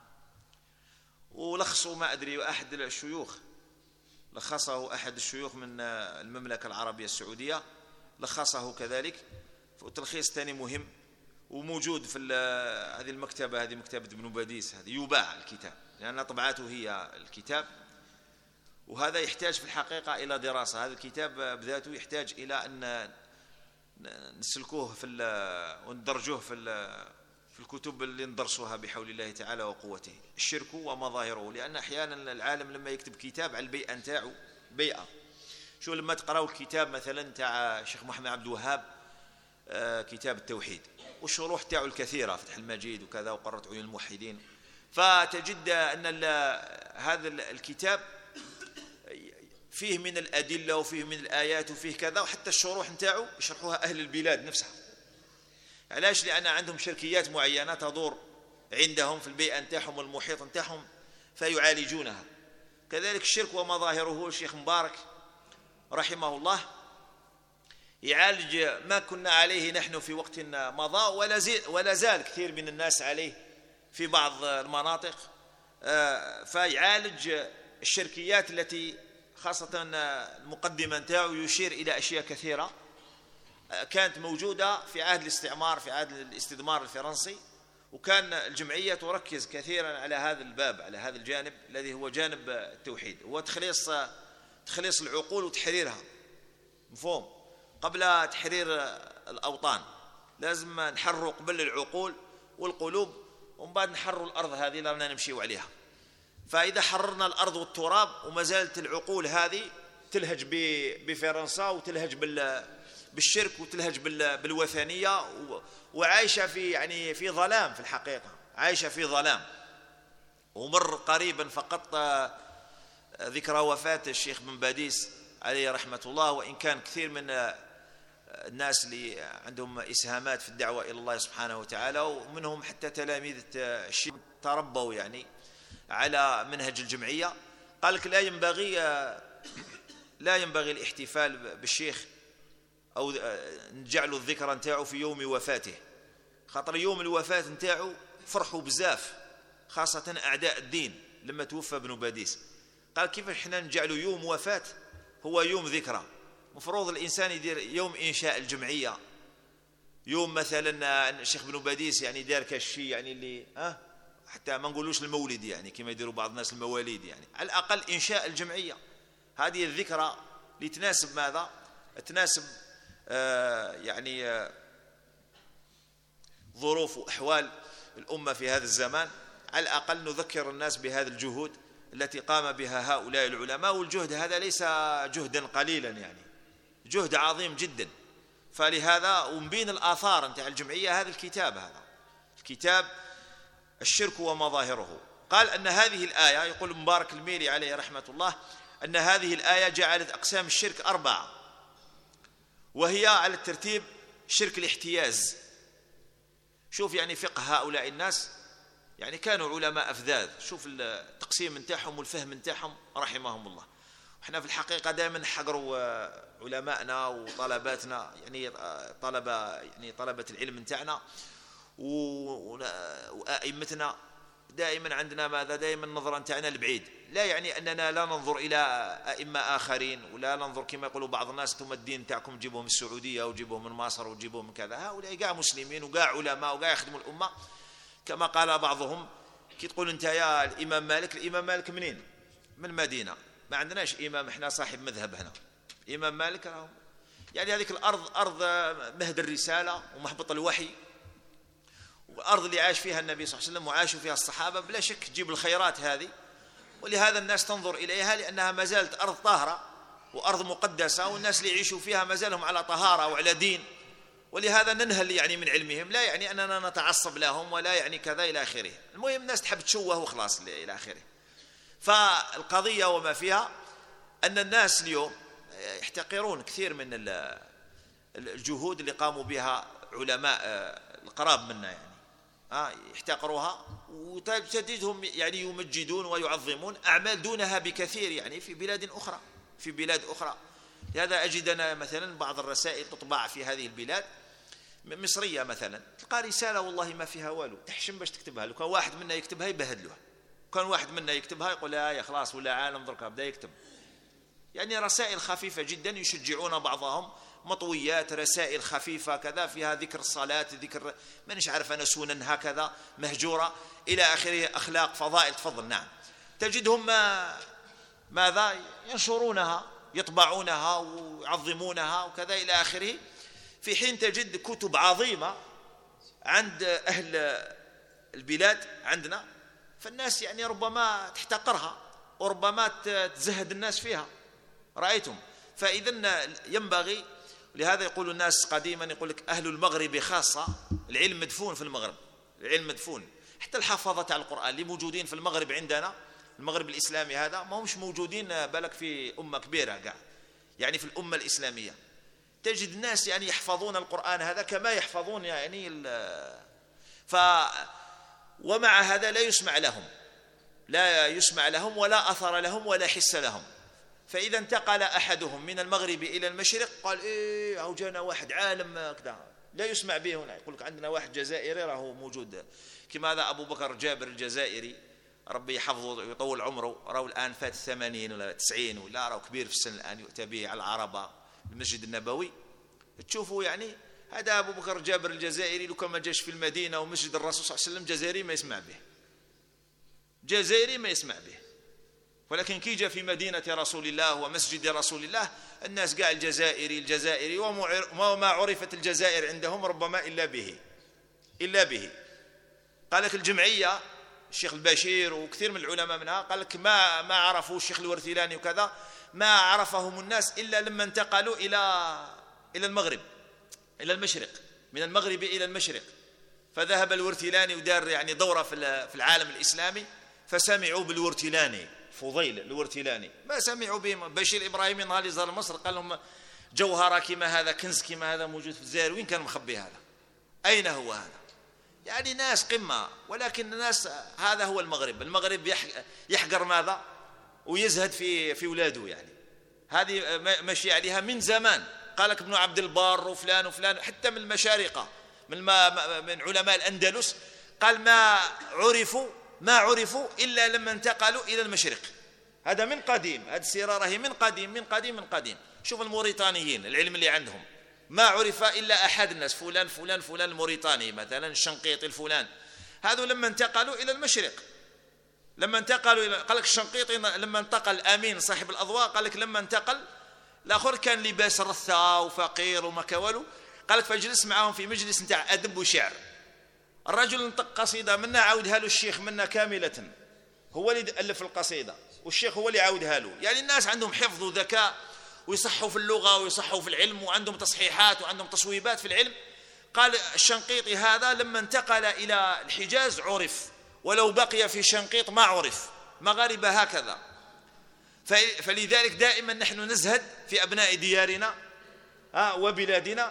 S1: ولخصوا ما أدري أحد الشيوخ، لخصه أحد الشيوخ من المملكة العربية السعودية، لخصه كذلك، وتلخيص ثاني مهم وموجود في هذه المكتبة، هذه مكتبة ابن باديس، هذه يباع الكتاب لأن طبعاته هي الكتاب، وهذا يحتاج في الحقيقة إلى دراسة. هذا الكتاب بذاته يحتاج إلى أن نسلكوه وندرجوه في الكتب اللي ندرسوها بحول الله تعالى وقوته، الشرك ومظاهره. لأن أحيانا العالم لما يكتب كتاب على البيئة نتاعو بيئة، شو لما تقرأوا الكتاب مثلا تاع الشيخ محمد عبد الوهاب كتاب التوحيد والشروح تاعو الكثيرة، فتح المجيد وكذا وقرة عيون الموحدين، فتجد أن هذا الكتاب فيه من الأدلة وفيه من الآيات وفيه كذا، وحتى الشروح نتاعو يشرحوها أهل البلاد نفسها. علاش؟ لأن عندهم شركيات معينة تدور عندهم في البيئة نتاعهم والمحيط نتاعهم فيعالجونها. كذلك الشرك ومظاهره الشيخ مبارك رحمه الله يعالج ما كنا عليه نحن في وقت مضى ولا زال كثير من الناس عليه في بعض المناطق، فيعالج الشركيات التي خاصة المقدمة نتاعو يشير إلى أشياء كثيرة كانت موجودة في عهد الاستعمار، في عهد الاستدمار الفرنسي، وكان الجمعية تركز كثيرا على هذا الباب، على هذا الجانب الذي هو جانب التوحيد، هو تخليص العقول وتحريرها، مفهوم؟ قبل تحرير الأوطان لازم نحرر قبل العقول والقلوب، ومن بعد نحرر الأرض هذه اللي رانا نمشيو عليها. فإذا حررنا الأرض والتراب وما زالت العقول هذه تلهج بفرنسا وتلهج بالشرك وتلهج بالوثنية وعايشة في ظلام، في الحقيقة عايشة في ظلام. ومر قريبا فقط ذكرى وفاة الشيخ بن باديس عليه رحمة الله، وإن كان كثير من الناس اللي عندهم إسهامات في الدعوة إلى الله سبحانه وتعالى ومنهم حتى تلاميذ الشيخ تربوا على منهج الجمعية، قال لك لا ينبغي الاحتفال بالشيخ أو نجعلوا الذكرى نتاعو في يوم وفاته، خاطر يوم الوفاة نتاعو فرحوا بزاف، خاصة أعداء الدين لما توفى ابن باديس. قال كيف احنا نجعلوا يوم وفاة هو يوم ذكرى؟ مفروض الإنسان يدير يوم إنشاء الجمعية، يوم مثلا الشيخ ابن باديس دار كالشيء اللي حتى ما نقولوش المولد كما يديروا بعض الناس المواليد، على الأقل إنشاء الجمعية، هذه الذكرى اللي تناسب ماذا؟ تناسب ظروف وأحوال الأمة في هذا الزمان. على الأقل نذكر الناس بهذه الجهود التي قام بها هؤلاء العلماء، والجهد هذا ليس جهدا قليلا، جهد عظيم جدا. فلهذا ومبين الآثار نتاع الجمعية هذا الكتاب الشرك ومظاهره. قال أن هذه الآية، يقول مبارك الميلي عليه رحمة الله، أن هذه الآية جعلت أقسام الشرك 4، وهي على الترتيب شرك الاحتياز. شوف فقه هؤلاء الناس كانوا علماء أفذاذ، شوف التقسيم نتاعهم والفهم نتاعهم رحمهم الله. وإحنا في الحقيقة دائما نحقروا علماءنا وطلباتنا، طلبة العلم نتاعنا وأئمتنا، دائما عندنا ماذا؟ دائما نظرا تاعنا البعيد، لا يعني أننا لا ننظر إلى أئمة آخرين، ولا ننظر كما يقولوا بعض الناس ثم الدين تاعكم جيبوه من السعودية وجيبوه من مصر وجيبوه من كذا. هؤلاء قاع مسلمين وقاع علماء وقاع يخدموا الأمة. كما قال بعضهم كي تقول أنت يا الإمام مالك منين؟ من المدينة، ما عندناش إمام إحنا صاحب مذهب هنا. إمام مالك راهو يعني هذيك الأرض أرض مهد الرسالة ومحبط الوحي، والأرض اللي عاش فيها النبي صلى الله عليه وسلم وعاشوا فيها الصحابة، بلا شك تجيب الخيرات هذه. ولهذا الناس تنظر إليها لأنها ما زالت أرض طاهرة وأرض مقدسة، والناس اللي يعيشوا فيها ما زالهم على طهارة وعلى دين. ولهذا ننهل يعني من علمهم، لا يعني أننا نتعصب لهم ولا يعني كذا إلى آخره. المهم الناس تحب تشوه وخلاص إلى آخره. فالقضية وما فيها أن الناس اليوم يحتقرون كثير من الجهود اللي قاموا بها علماء القراب منا، يعني يحتقروها، وتجدهم يعني يمجدون ويعظمون أعمال دونها بكثير يعني في بلاد أخرى. لهذا أجد أنا مثلا بعض الرسائل تطبع في هذه البلاد مصرية مثلا، تلقى رسالة والله ما فيها والو، تحشم باش تكتبها. لو كان واحد منا يكتبها يبهدلوه، كان واحد منا يكتبها يقول يا خلاص ولا عالم درك بدا يكتب. يعني رسائل خفيفة جدا يشجعون بعضهم، مطويات، رسائل خفيفة كذا فيها ذكر الصلاة، ذكر مانيش عارف أنا سنن هكذا مهجورة إلى آخره، أخلاق، فضائل. تفضل. نعم، تجدهم ماذا ينشرونها، يطبعونها ويعظمونها وكذا إلى آخره، في حين تجد كتب عظيمة عند أهل البلاد عندنا، فالناس يعني ربما تحتقرها وربما تزهد الناس فيها. رأيتم؟ فإذا ينبغي، لهذا يقول الناس قديما يقول لك أهل المغرب خاصة، العلم مدفون في المغرب، العلم مدفون. حتى الحفاظة على القرآن اللي موجودين في المغرب عندنا، المغرب الإسلامي هذا، ما همش موجودين بالك في أمة كبيرة قاع، يعني في الأمة الإسلامية تجد الناس يعني يحفظون القرآن هذا كما يحفظون يعني ومع هذا لا يسمع لهم ولا أثر لهم ولا حس لهم. فإذا انتقل أحدهم من المغرب إلى المشرق قال إيه أو جانا واحد عالم كذا لا يسمع به هنا. يقول لك عندنا واحد جزائري راهو موجود كما هذا أبو بكر جابر الجزائري، ربي يحفظه ويطول عمره، راهو الآن فات 80 ولا 90 ولا راهو كبير في السن الآن، يؤتى به على العربة المسجد النبوي. تشوفوا يعني هذا أبو بكر جابر الجزائري لو كان ما جاش في المدينة ومسجد الرسول صلى الله عليه وسلم جزائري ما يسمع به، ولكن كي جاء في مدينة رسول الله ومسجد رسول الله الناس قاع الجزائري وما عرفت الجزائر عندهم ربما إلا به. قال لك الجمعية الشيخ البشير وكثير من العلماء منها قال لك ما عرفوا الشيخ الورتلاني وكذا، ما عرفهم الناس إلا لما انتقلوا إلى المغرب، إلى المشرق، من المغرب إلى المشرق. فذهب الورتلاني ودار يعني دورة في العالم الإسلامي، فسمعوا بالورتلاني، فضيل الورتلاني، ما سمعوا بهم. بشير إبراهيمي نهار زار مصر قال لهم جوهرة كما هذا، كنز كما هذا موجود في الجزائر، وين كان مخبي هذا؟ أين هو هذا؟ يعني ناس قمة، ولكن الناس هذا هو المغرب يحقر ماذا ويزهد في ولاده. يعني هذه ماشي عليها من زمان. قال لك ابن عبد البر وفلان وفلان حتى من المشارقة من علماء الأندلس قال ما عرفوا إلا لما انتقلوا إلى المشرق. هذا من قديم، هذه السيرة راهي من قديم. شوف الموريتانيين العلم اللي عندهم ما عرف إلا أحد الناس، فلان الموريتاني مثلا، الشنقيطي الفلان، هذو لما انتقلوا إلى المشرق، قال لك الشنقيطي لما انتقل أمين صاحب الأضواء، قال لك لما انتقل الآخر كان لباس رثاء وفقير وما كوالو، قال لك فجلس معهم في مجلس نتاع أدب وشعر. الرجل انطق قصيدة منا عاودها له الشيخ منا كاملة، هو اللي ألف القصيدة والشيخ هو اللي عاودها له. يعني الناس عندهم حفظ وذكاء ويصحوا في اللغة ويصحوا في العلم وعندهم تصحيحات وعندهم تصويبات في العلم. قال الشنقيطي هذا لما انتقل إلى الحجاز عرف، ولو بقي في شنقيط ما عرف. مغاربة هكذا. فلذلك دائما نحن نزهد في أبناء ديارنا وبلادنا.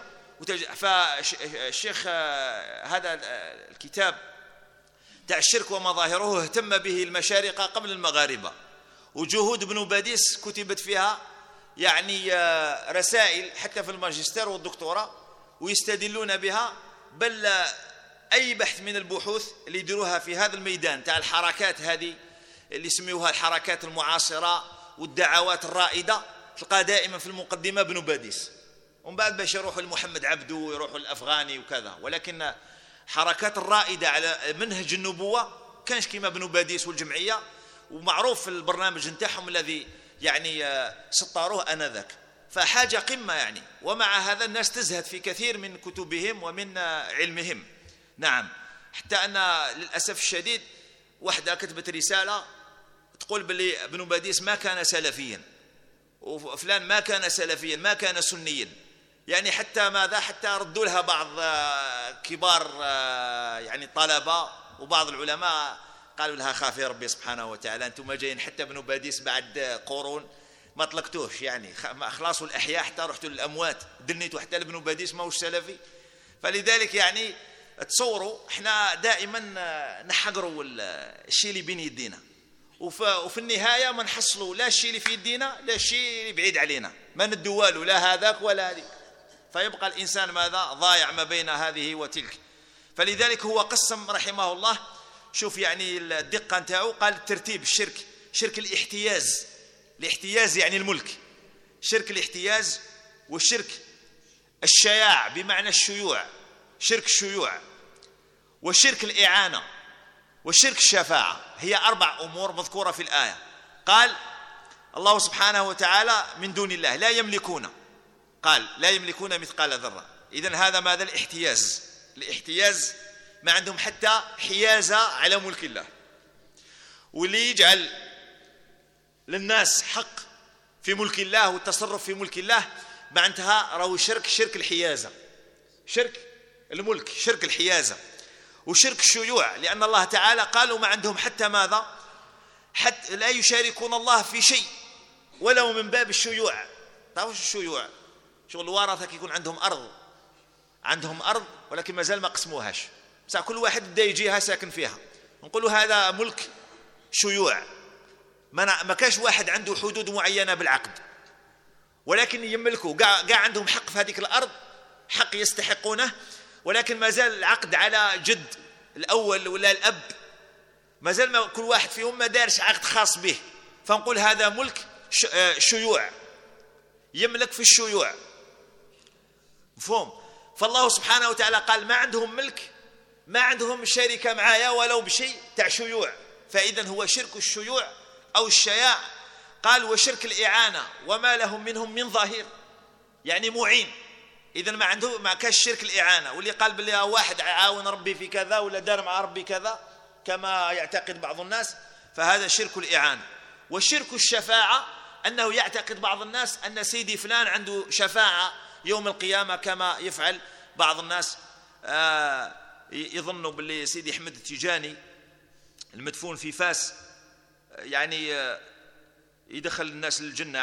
S1: فالشيخ هذا الكتاب تاع الشرك ومظاهره اهتم به المشارقة قبل المغاربة، وجهود ابن باديس كتبت فيها يعني رسائل حتى في الماجستير والدكتوراه، ويستدلون بها. بل أي بحث من البحوث اللي يديروها في هذا الميدان تاع الحركات هذه اللي يسميوها الحركات المعاصرة والدعوات الرائدة، تلقى دائما في المقدمة ابن باديس، ومن بعد باش يروحوا لمحمد عبدو ويروحوا الأفغاني وكذا. ولكن حركات الرائدة على منهج النبوة كانش كيما ابن باديس والجمعية، ومعروف في البرنامج نتاعهم الذي يعني سطروه آنذاك، فحاجة قمة يعني. ومع هذا الناس تزهد في كثير من كتبهم ومن علمهم. نعم، حتى أن للأسف الشديد واحدة كتبت رسالة تقول باللي ابن باديس ما كان سلفيا، وفلان ما كان سلفيا، ما كان سنيا، يعني حتى ماذا، حتى ردوا لها بعض كبار يعني طلبة وبعض العلماء قالوا لها خافي ربي سبحانه وتعالى، أنتم جايين حتى ابن باديس بعد قرون ما طلقتوش، يعني خلاصوا الأحياء حتى رحتوا للأموات، دنيتوا حتى ابن باديس ما هوش سلفي. فلذلك يعني تصوروا احنا دائما نحقروا الشيء اللي بين يدينا، وفي النهاية ما نحصلوا لا الشيء اللي في يدينا لا الشيء اللي بعيد علينا، ما ندوالوا لا هذاك ولا هذيك، فيبقى الإنسان ماذا ضايع ما بين هذه وتلك. فلذلك هو قسم رحمه الله، شوف يعني الدقة نتاعو، قال الترتيب الشرك، شرك الاحتياز، الاحتياز يعني الملك، شرك الاحتياز، والشرك الشياع بمعنى الشيوع، شرك الشيوع، وشرك الإعانة، وشرك الشفاعة. هي 4 أمور مذكورة في الآية. قال الله سبحانه وتعالى من دون الله لا يملكون، قال لا يملكون مثقال ذرة. إذن هذا ماذا؟ الاحتياز، الاحتياز ما عندهم حتى حيازة على ملك الله. واللي يجعل للناس حق في ملك الله والتصرف في ملك الله معناتها راهو شرك الحيازة، شرك الملك، شرك الحيازة، وشرك الشيوع، لأن الله تعالى قالوا ما عندهم حتى ماذا؟ حتى لا يشاركون الله في شيء ولو من باب الشيوع. تعرفوا الشيوع؟ شغل الورثة يكون عندهم أرض ولكن ما زال ما قسموهاش، بس كل واحد بدا يجيها ساكن فيها، نقولوا هذا ملك شيوع. ما كاش واحد عنده حدود معينة بالعقد، ولكن يملكوا قاع عندهم حق في هذيك الأرض، حق يستحقونه، ولكن ما زال العقد على جد الأول ولا الأب، ما زال كل واحد فيهم ما دارش عقد خاص به، فنقول هذا ملك شيوع، يملك في الشيوع، مفهوم؟ فالله سبحانه وتعالى قال ما عندهم ملك، ما عندهم شركة معايا ولو بشيء تاع شيوع، فإذن هو شرك الشيوع أو الشياع. قال وشرك الإعانة وما لهم منهم من ظهير، يعني معين. إذن ما كاش شرك الإعانة، واللي قال بالله واحد عاون ربي في كذا ولا دار مع ربي كذا كما يعتقد بعض الناس، فهذا شرك الإعانة. وشرك الشفاعة أنه يعتقد بعض الناس أن سيدي فلان عنده شفاعة يوم القيامة، كما يفعل بعض الناس، يظنوا باللي سيدي أحمد التيجاني المدفون في فاس يعني يدخل الناس للجنة،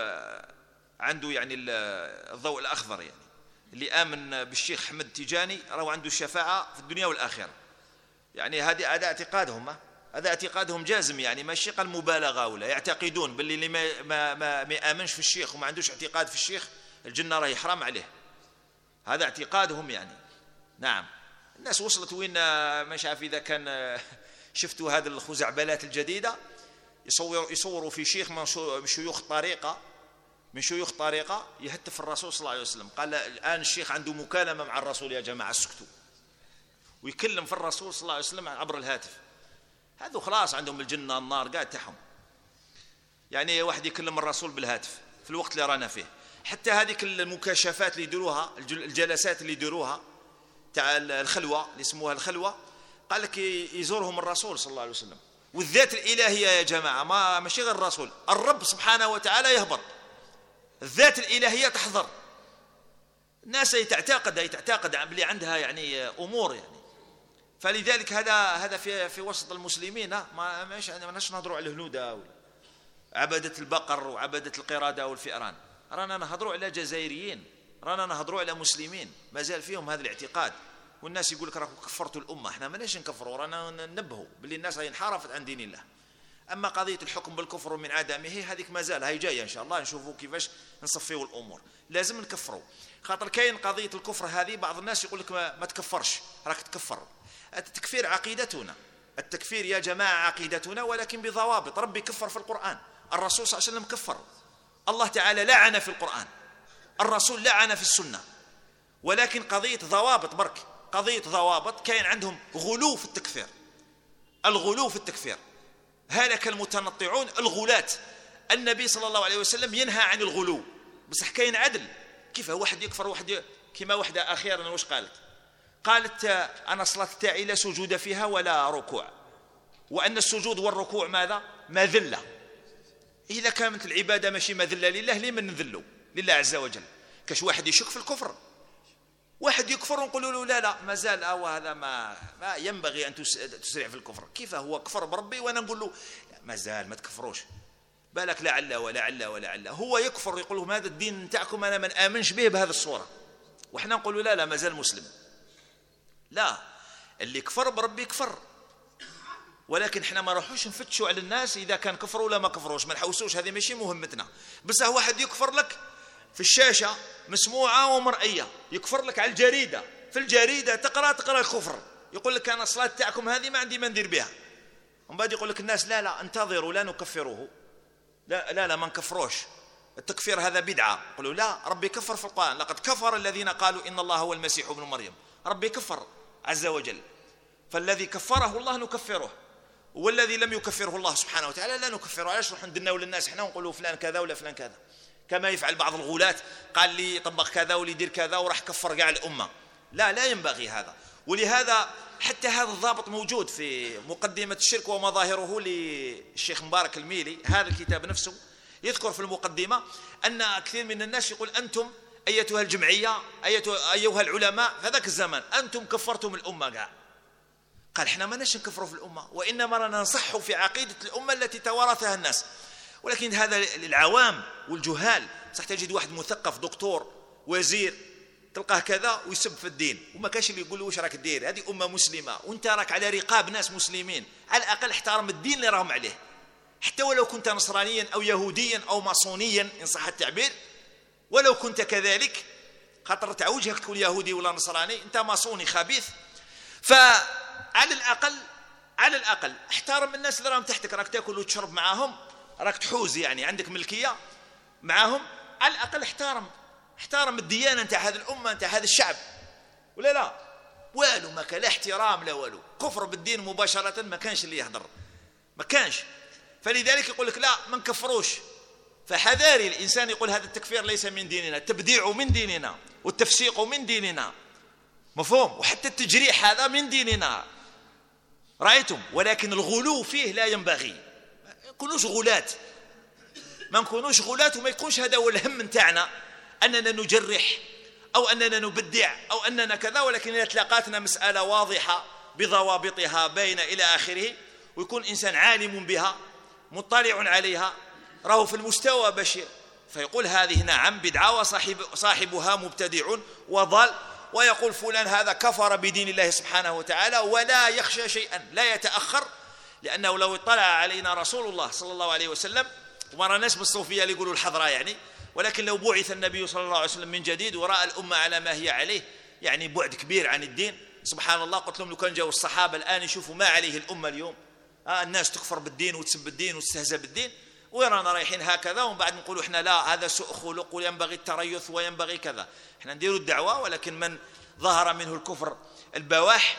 S1: عنده يعني الضوء الأخضر، يعني اللي آمن بالشيخ أحمد التيجاني راهو عنده الشفاعة في الدنيا والآخرة. يعني هذا اعتقادهم، هذا اعتقادهم جازم، يعني ماشي قال مبالغة، ولا يعتقدون باللي اللي ما يآمنش في الشيخ وما عندوش اعتقاد في الشيخ الجنة راهي حرام عليه، هذا اعتقادهم يعني. نعم، الناس وصلت وين مش عارف إذا كان شفتوا هذه الخزعبلات الجديدة، يصوروا في شيخ من شيوخ طريقة يهتف الرسول صلى الله عليه وسلم، قال الآن الشيخ عنده مكالمة مع الرسول يا جماعة اسكتوا، ويكلم في الرسول صلى الله عليه وسلم عبر الهاتف. هذو خلاص عندهم الجنة النار قاعد تحهم، يعني واحد يكلم الرسول بالهاتف في الوقت اللي رانا فيه. حتى هذه المكاشفات اللي يديروها، الجلسات اللي يديروها تاع الخلوة اللي يسموها الخلوة، قال لك يزورهم الرسول صلى الله عليه وسلم، والذات الإلهية يا جماعة ماشي غير الرسول، الرب سبحانه وتعالى يهبط، الذات الإلهية تحضر. الناس تعتقد بلي عندها يعني أمور يعني. فلذلك هذا في وسط المسلمين ما نهضروا على الهنودة وعبدة البقر وعبدة القرادة والفئران، رانا نهضروا على جزائريين، رانا نهضروا على مسلمين ما زال فيهم هذا الاعتقاد. والناس يقول لك راكم كفرتوا الأمة، احنا ماناش نكفروا، رانا ننبهوا باللي الناس راهي انحرفت عن دين الله. أما قضية الحكم بالكفر من عدمه هذيك ما زال، هاي جاية إن شاء الله نشوفوا كيفاش نصفيوا الأمور. لازم نكفروا، خاطر كاين قضية الكفر هذه بعض الناس يقول لك ما تكفرش، راك تكفر. التكفير عقيدتنا، التكفير يا جماعة عقيدتنا، ولكن بضوابط. ربي كفر في القرآن، الرسول صلى الله عليه وسلم كفر، الله تعالى لعن في القرآن، الرسول لعن في السنة، ولكن قضية ضوابط برك، قضية ضوابط. كاين عندهم غلو في التكفير، الغلو في التكفير، هلك المتنطعون الغلاة. النبي صلى الله عليه وسلم ينهى عن الغلو، بصح كاين عدل. كيف واحد يكفر واحد كما وحدة أخيرا واش قالت أنا صلاة تاعي لا سجود فيها ولا ركوع، وأن السجود والركوع ماذا؟ مذلة. إذا كانت العبادة ماشي مذلة لله، لمن نذلوا؟ لله عز وجل. كاش واحد يشك في الكفر، واحد يكفر ونقولوا له لا مازال هذا ما ينبغي أن تسرع في الكفر. كيف هو كفر بربي وأنا نقول له مازال ما تكفروش، بالك لعل ولعل ولعل. هو يكفر يقول لهم هذا الدين نتاعكم أنا ما آمنش به بهذه الصورة، وإحنا نقول لا مازال مسلم. لا، اللي كفر بربي كفر، ولكن احنا ما راحوش نفتشوا على الناس إذا كان كفروا ولا ما كفروش، ما نحوسوش، هذه ماشي مهمتنا. بس واحد يكفر لك في الشاشة مسموعة ومرئية، يكفر لك على الجريدة، في الجريدة تقرأ الكفر، يقول لك أنا الصلاة تاعكم هذه ما عندي ما ندير بها. ومن بعد يقول لك الناس لا انتظروا لا نكفروه، لا ما نكفروش، التكفير هذا بدعة. يقولوا لا، ربي كفر في القرآن، لقد كفر الذين قالوا إن الله هو المسيح ابن مريم. ربي كفر عز وجل، فالذي كفره الله نكفره، والذي لم يكفره الله سبحانه وتعالى لا نكفره. علاش نروح ندناو للناس احنا ونقولوا فلان كذا ولا فلان كذا، كما يفعل بعض الغلاة، قال لي طبق كذا ولي يدير كذا وراح كفر كاع الأمة. لا ينبغي هذا. ولهذا حتى هذا الضابط موجود في مقدمة الشرك ومظاهره للشيخ مبارك الميلي، هذا الكتاب نفسه يذكر في المقدمة أن كثير من الناس يقول أنتم أيتها الجمعية أيها العلماء في ذاك الزمان أنتم كفرتم الأمة كاع. قال احنا ما نش نكفروا في الأمة، وإنما رانا نصح في عقيدة الأمة التي توارثها الناس. ولكن هذا للعوام والجهال. صح تجد واحد مثقف دكتور وزير تلقاه كذا ويسب في الدين، وما كاش اللي يقول له واش راك دير، هذه أمة مسلمة وانت راك على رقاب ناس مسلمين، على الأقل احترم الدين اللي راهم عليه، حتى ولو كنت نصرانيا أو يهوديا أو ماسونيا إن صح التعبير، ولو كنت كذلك، خاطر تاع وجهك تكون يهودي ولا نصراني، انت ماسوني خبيث. فعلى الأقل احترم الناس اللي راهم تحتك، راك تاكل وتشرب معاهم، راك تحوز يعني عندك ملكية معاهم، على الأقل احترم الديانة نتاع هذه الأمة نتاع هذا الشعب، ولا لا؟ والو ما كان لا احترام لا والو، كفر بالدين مباشرة ما كانش اللي يهدر، ما كانش. فلذلك يقول لك لا ما نكفروش. فحذاري الإنسان يقول هذا التكفير ليس من ديننا، التبديع من ديننا والتفسيق من ديننا، مفهوم؟ وحتى التجريح هذا من ديننا، رأيتم؟ ولكن الغلو فيه لا ينبغي، ما نكونوش غلاة وما يكونش هذا هو الهم نتاعنا أننا نجرح أو أننا نبدع أو أننا كذا. ولكن إذا تلاقاتنا مسألة واضحة بضوابطها بين إلى آخره، ويكون إنسان عالم بها مطلع عليها، راه في المستوى بشير، فيقول هذه نعم بدعة وصاحبها مبتدع وضال، ويقول فلان هذا كفر بدين الله سبحانه وتعالى، ولا يخشى شيئا، لا يتأخر. لأنه لو اطلع علينا رسول الله صلى الله عليه وسلم، وما راناش بالصوفية اللي يقولوا الحضرة يعني، ولكن لو بعث النبي صلى الله عليه وسلم من جديد ورأى الأمة على ما هي عليه، يعني بعد كبير عن الدين، سبحان الله. قلت لهم لو كان جاءوا الصحابة الآن يشوفوا ما عليه الأمة اليوم، الناس تكفر بالدين وتسب الدين وتستهزأ بالدين، ورانا رايحين هكذا، ومن بعد نقولوا احنا لا هذا سوء خلق وينبغي التريث وينبغي كذا. احنا نديروا الدعوة، ولكن من ظهر منه الكفر البواح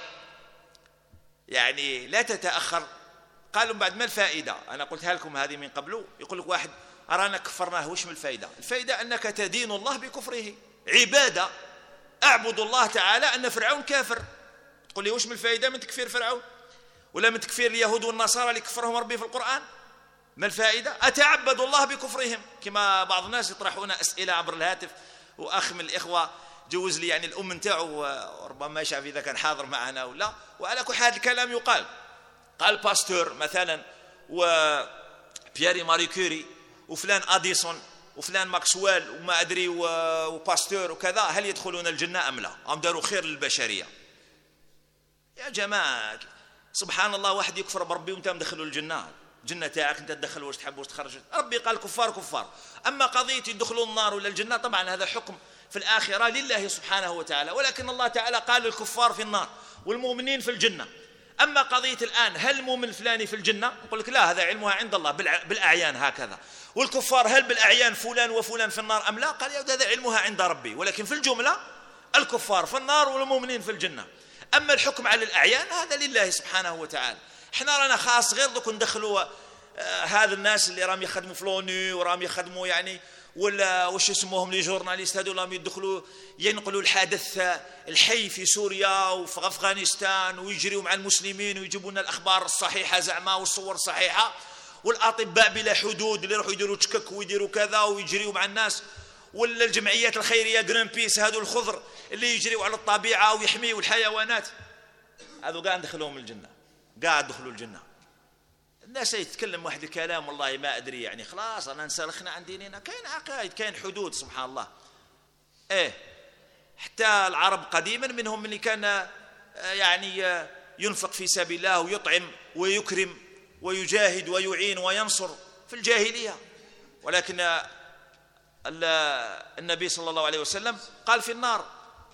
S1: يعني لا تتأخر. قالوا بعد ما الفائدة؟ أنا قلتها لكم هذه من قبل. يقول لك واحد أرانا كفرناه، وش من الفائدة؟ الفائدة أنك تدين الله بكفره، عبادة أعبد الله تعالى أن فرعون كافر. تقول لي وش من الفائدة من تكفير فرعون ولا من تكفير اليهود والنصارى اللي كفرهم ربي في القرآن؟ ما الفائدة؟ أتعبد الله بكفرهم، كما بعض الناس يطرحون أسئلة عبر الهاتف. وأخ من الإخوة جوز لي يعني الأم نتاعو، وربما ما شاف إذا كان حاضر معنا ولا، وعلى كل حال الكلام يقال، قال باستور مثلا وبييري ماري كوري وفلان أديسون وفلان ماكسويل وما أدري وباستور وكذا، هل يدخلون الجنة أم لا؟ هم داروا خير للبشرية. يا جماعة سبحان الله، واحد يكفر بربي وانت مدخلوا الجنة، جنة تاعك أنت تدخل واش تحب واش تخرج. ربي قال كفار كفار. أما قضية يدخلون النار ولا الجنة طبعا هذا حكم في الآخرة لله سبحانه وتعالى، ولكن الله تعالى قال الكفار في النار والمؤمنين في الجنة. أما قضية الآن هل المؤمن الفلاني في الجنة، نقول لك لا، هذا علمها عند الله بالأعيان هكذا. والكفار هل بالأعيان فلان وفلان في النار أم لا؟ قال هذا علمها عند ربي، ولكن في الجملة الكفار في النار والمؤمنين في الجنة. أما الحكم على الأعيان هذا لله سبحانه وتعالى. احنا رانا خاص غير دوك ندخلوا هذا الناس اللي راهم يخدموا في لونو وراهم يخدموا يعني ولا واش يسموهم لي جورناليست هذو، راهم يدخلوا ينقلوا الحدث الحي في سوريا وفي أفغانستان ويجريوا مع المسلمين ويجيبوا لنا الأخبار الصحيحة زعما والصور الصحيحة، والأطباء بلا حدود اللي يروحوا يديروا تشكك ويديروا كذا ويجريوا مع الناس، ولا الجمعيات الخيرية جرين بيس هذو الخضر اللي يجريوا على الطبيعة ويحميوا الحيوانات، هذو قاعد ندخلوهم الجنة، قاعد دخلوا الجنة. الناس يتكلم واحد الكلام والله ما أدري يعني خلاص أنا انسلخنا عن ديننا. كاين عقائد كاين حدود سبحان الله. حتى العرب قديما منهم اللي كان يعني ينفق في سبيل الله ويطعم ويكرم ويجاهد ويعين وينصر في الجاهلية، ولكن النبي صلى الله عليه وسلم قال في النار.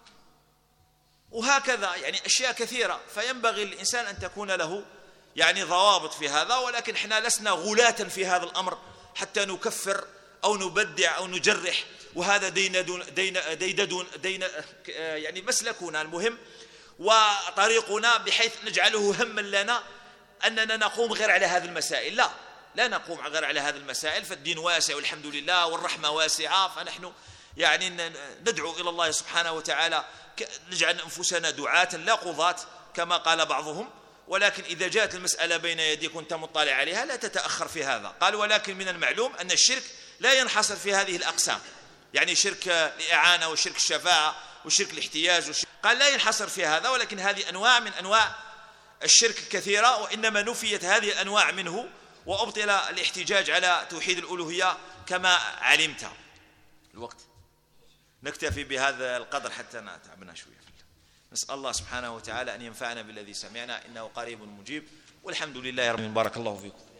S1: وهكذا يعني أشياء كثيرة، فينبغي الإنسان أن تكون له يعني ضوابط في هذا، ولكن احنا لسنا غلاة في هذا الأمر حتى نكفر أو نبدع أو نجرح، وهذا دين يعني مسلكنا المهم وطريقنا، بحيث نجعله هما لنا أننا نقوم غير على هذه المسائل. لا نقوم غير على هذه المسائل، فالدين واسع والحمد لله والرحمة واسعة، فنحن يعني ندعو إلى الله سبحانه وتعالى، نجعل أنفسنا دعاة لا قضاة كما قال بعضهم، ولكن إذا جاءت المسألة بين يديك وانت مطلع عليها لا تتأخر في هذا. قال ولكن من المعلوم أن الشرك لا ينحصر في هذه الأقسام، يعني شرك الإعانة وشرك الشفاعة وشرك الاحتياج قال لا ينحصر في هذا، ولكن هذه أنواع من أنواع الشرك كثيرة، وإنما نفيت هذه الأنواع منه وأبطل الاحتجاج على توحيد الألوهية كما علمت. الوقت نكتفي بهذا القدر حتى نتعبنا شوية. نسأل الله سبحانه وتعالى أن ينفعنا بالذي سمعنا إنه قريب مجيب، والحمد لله رب العالمين. بارك الله فيكم.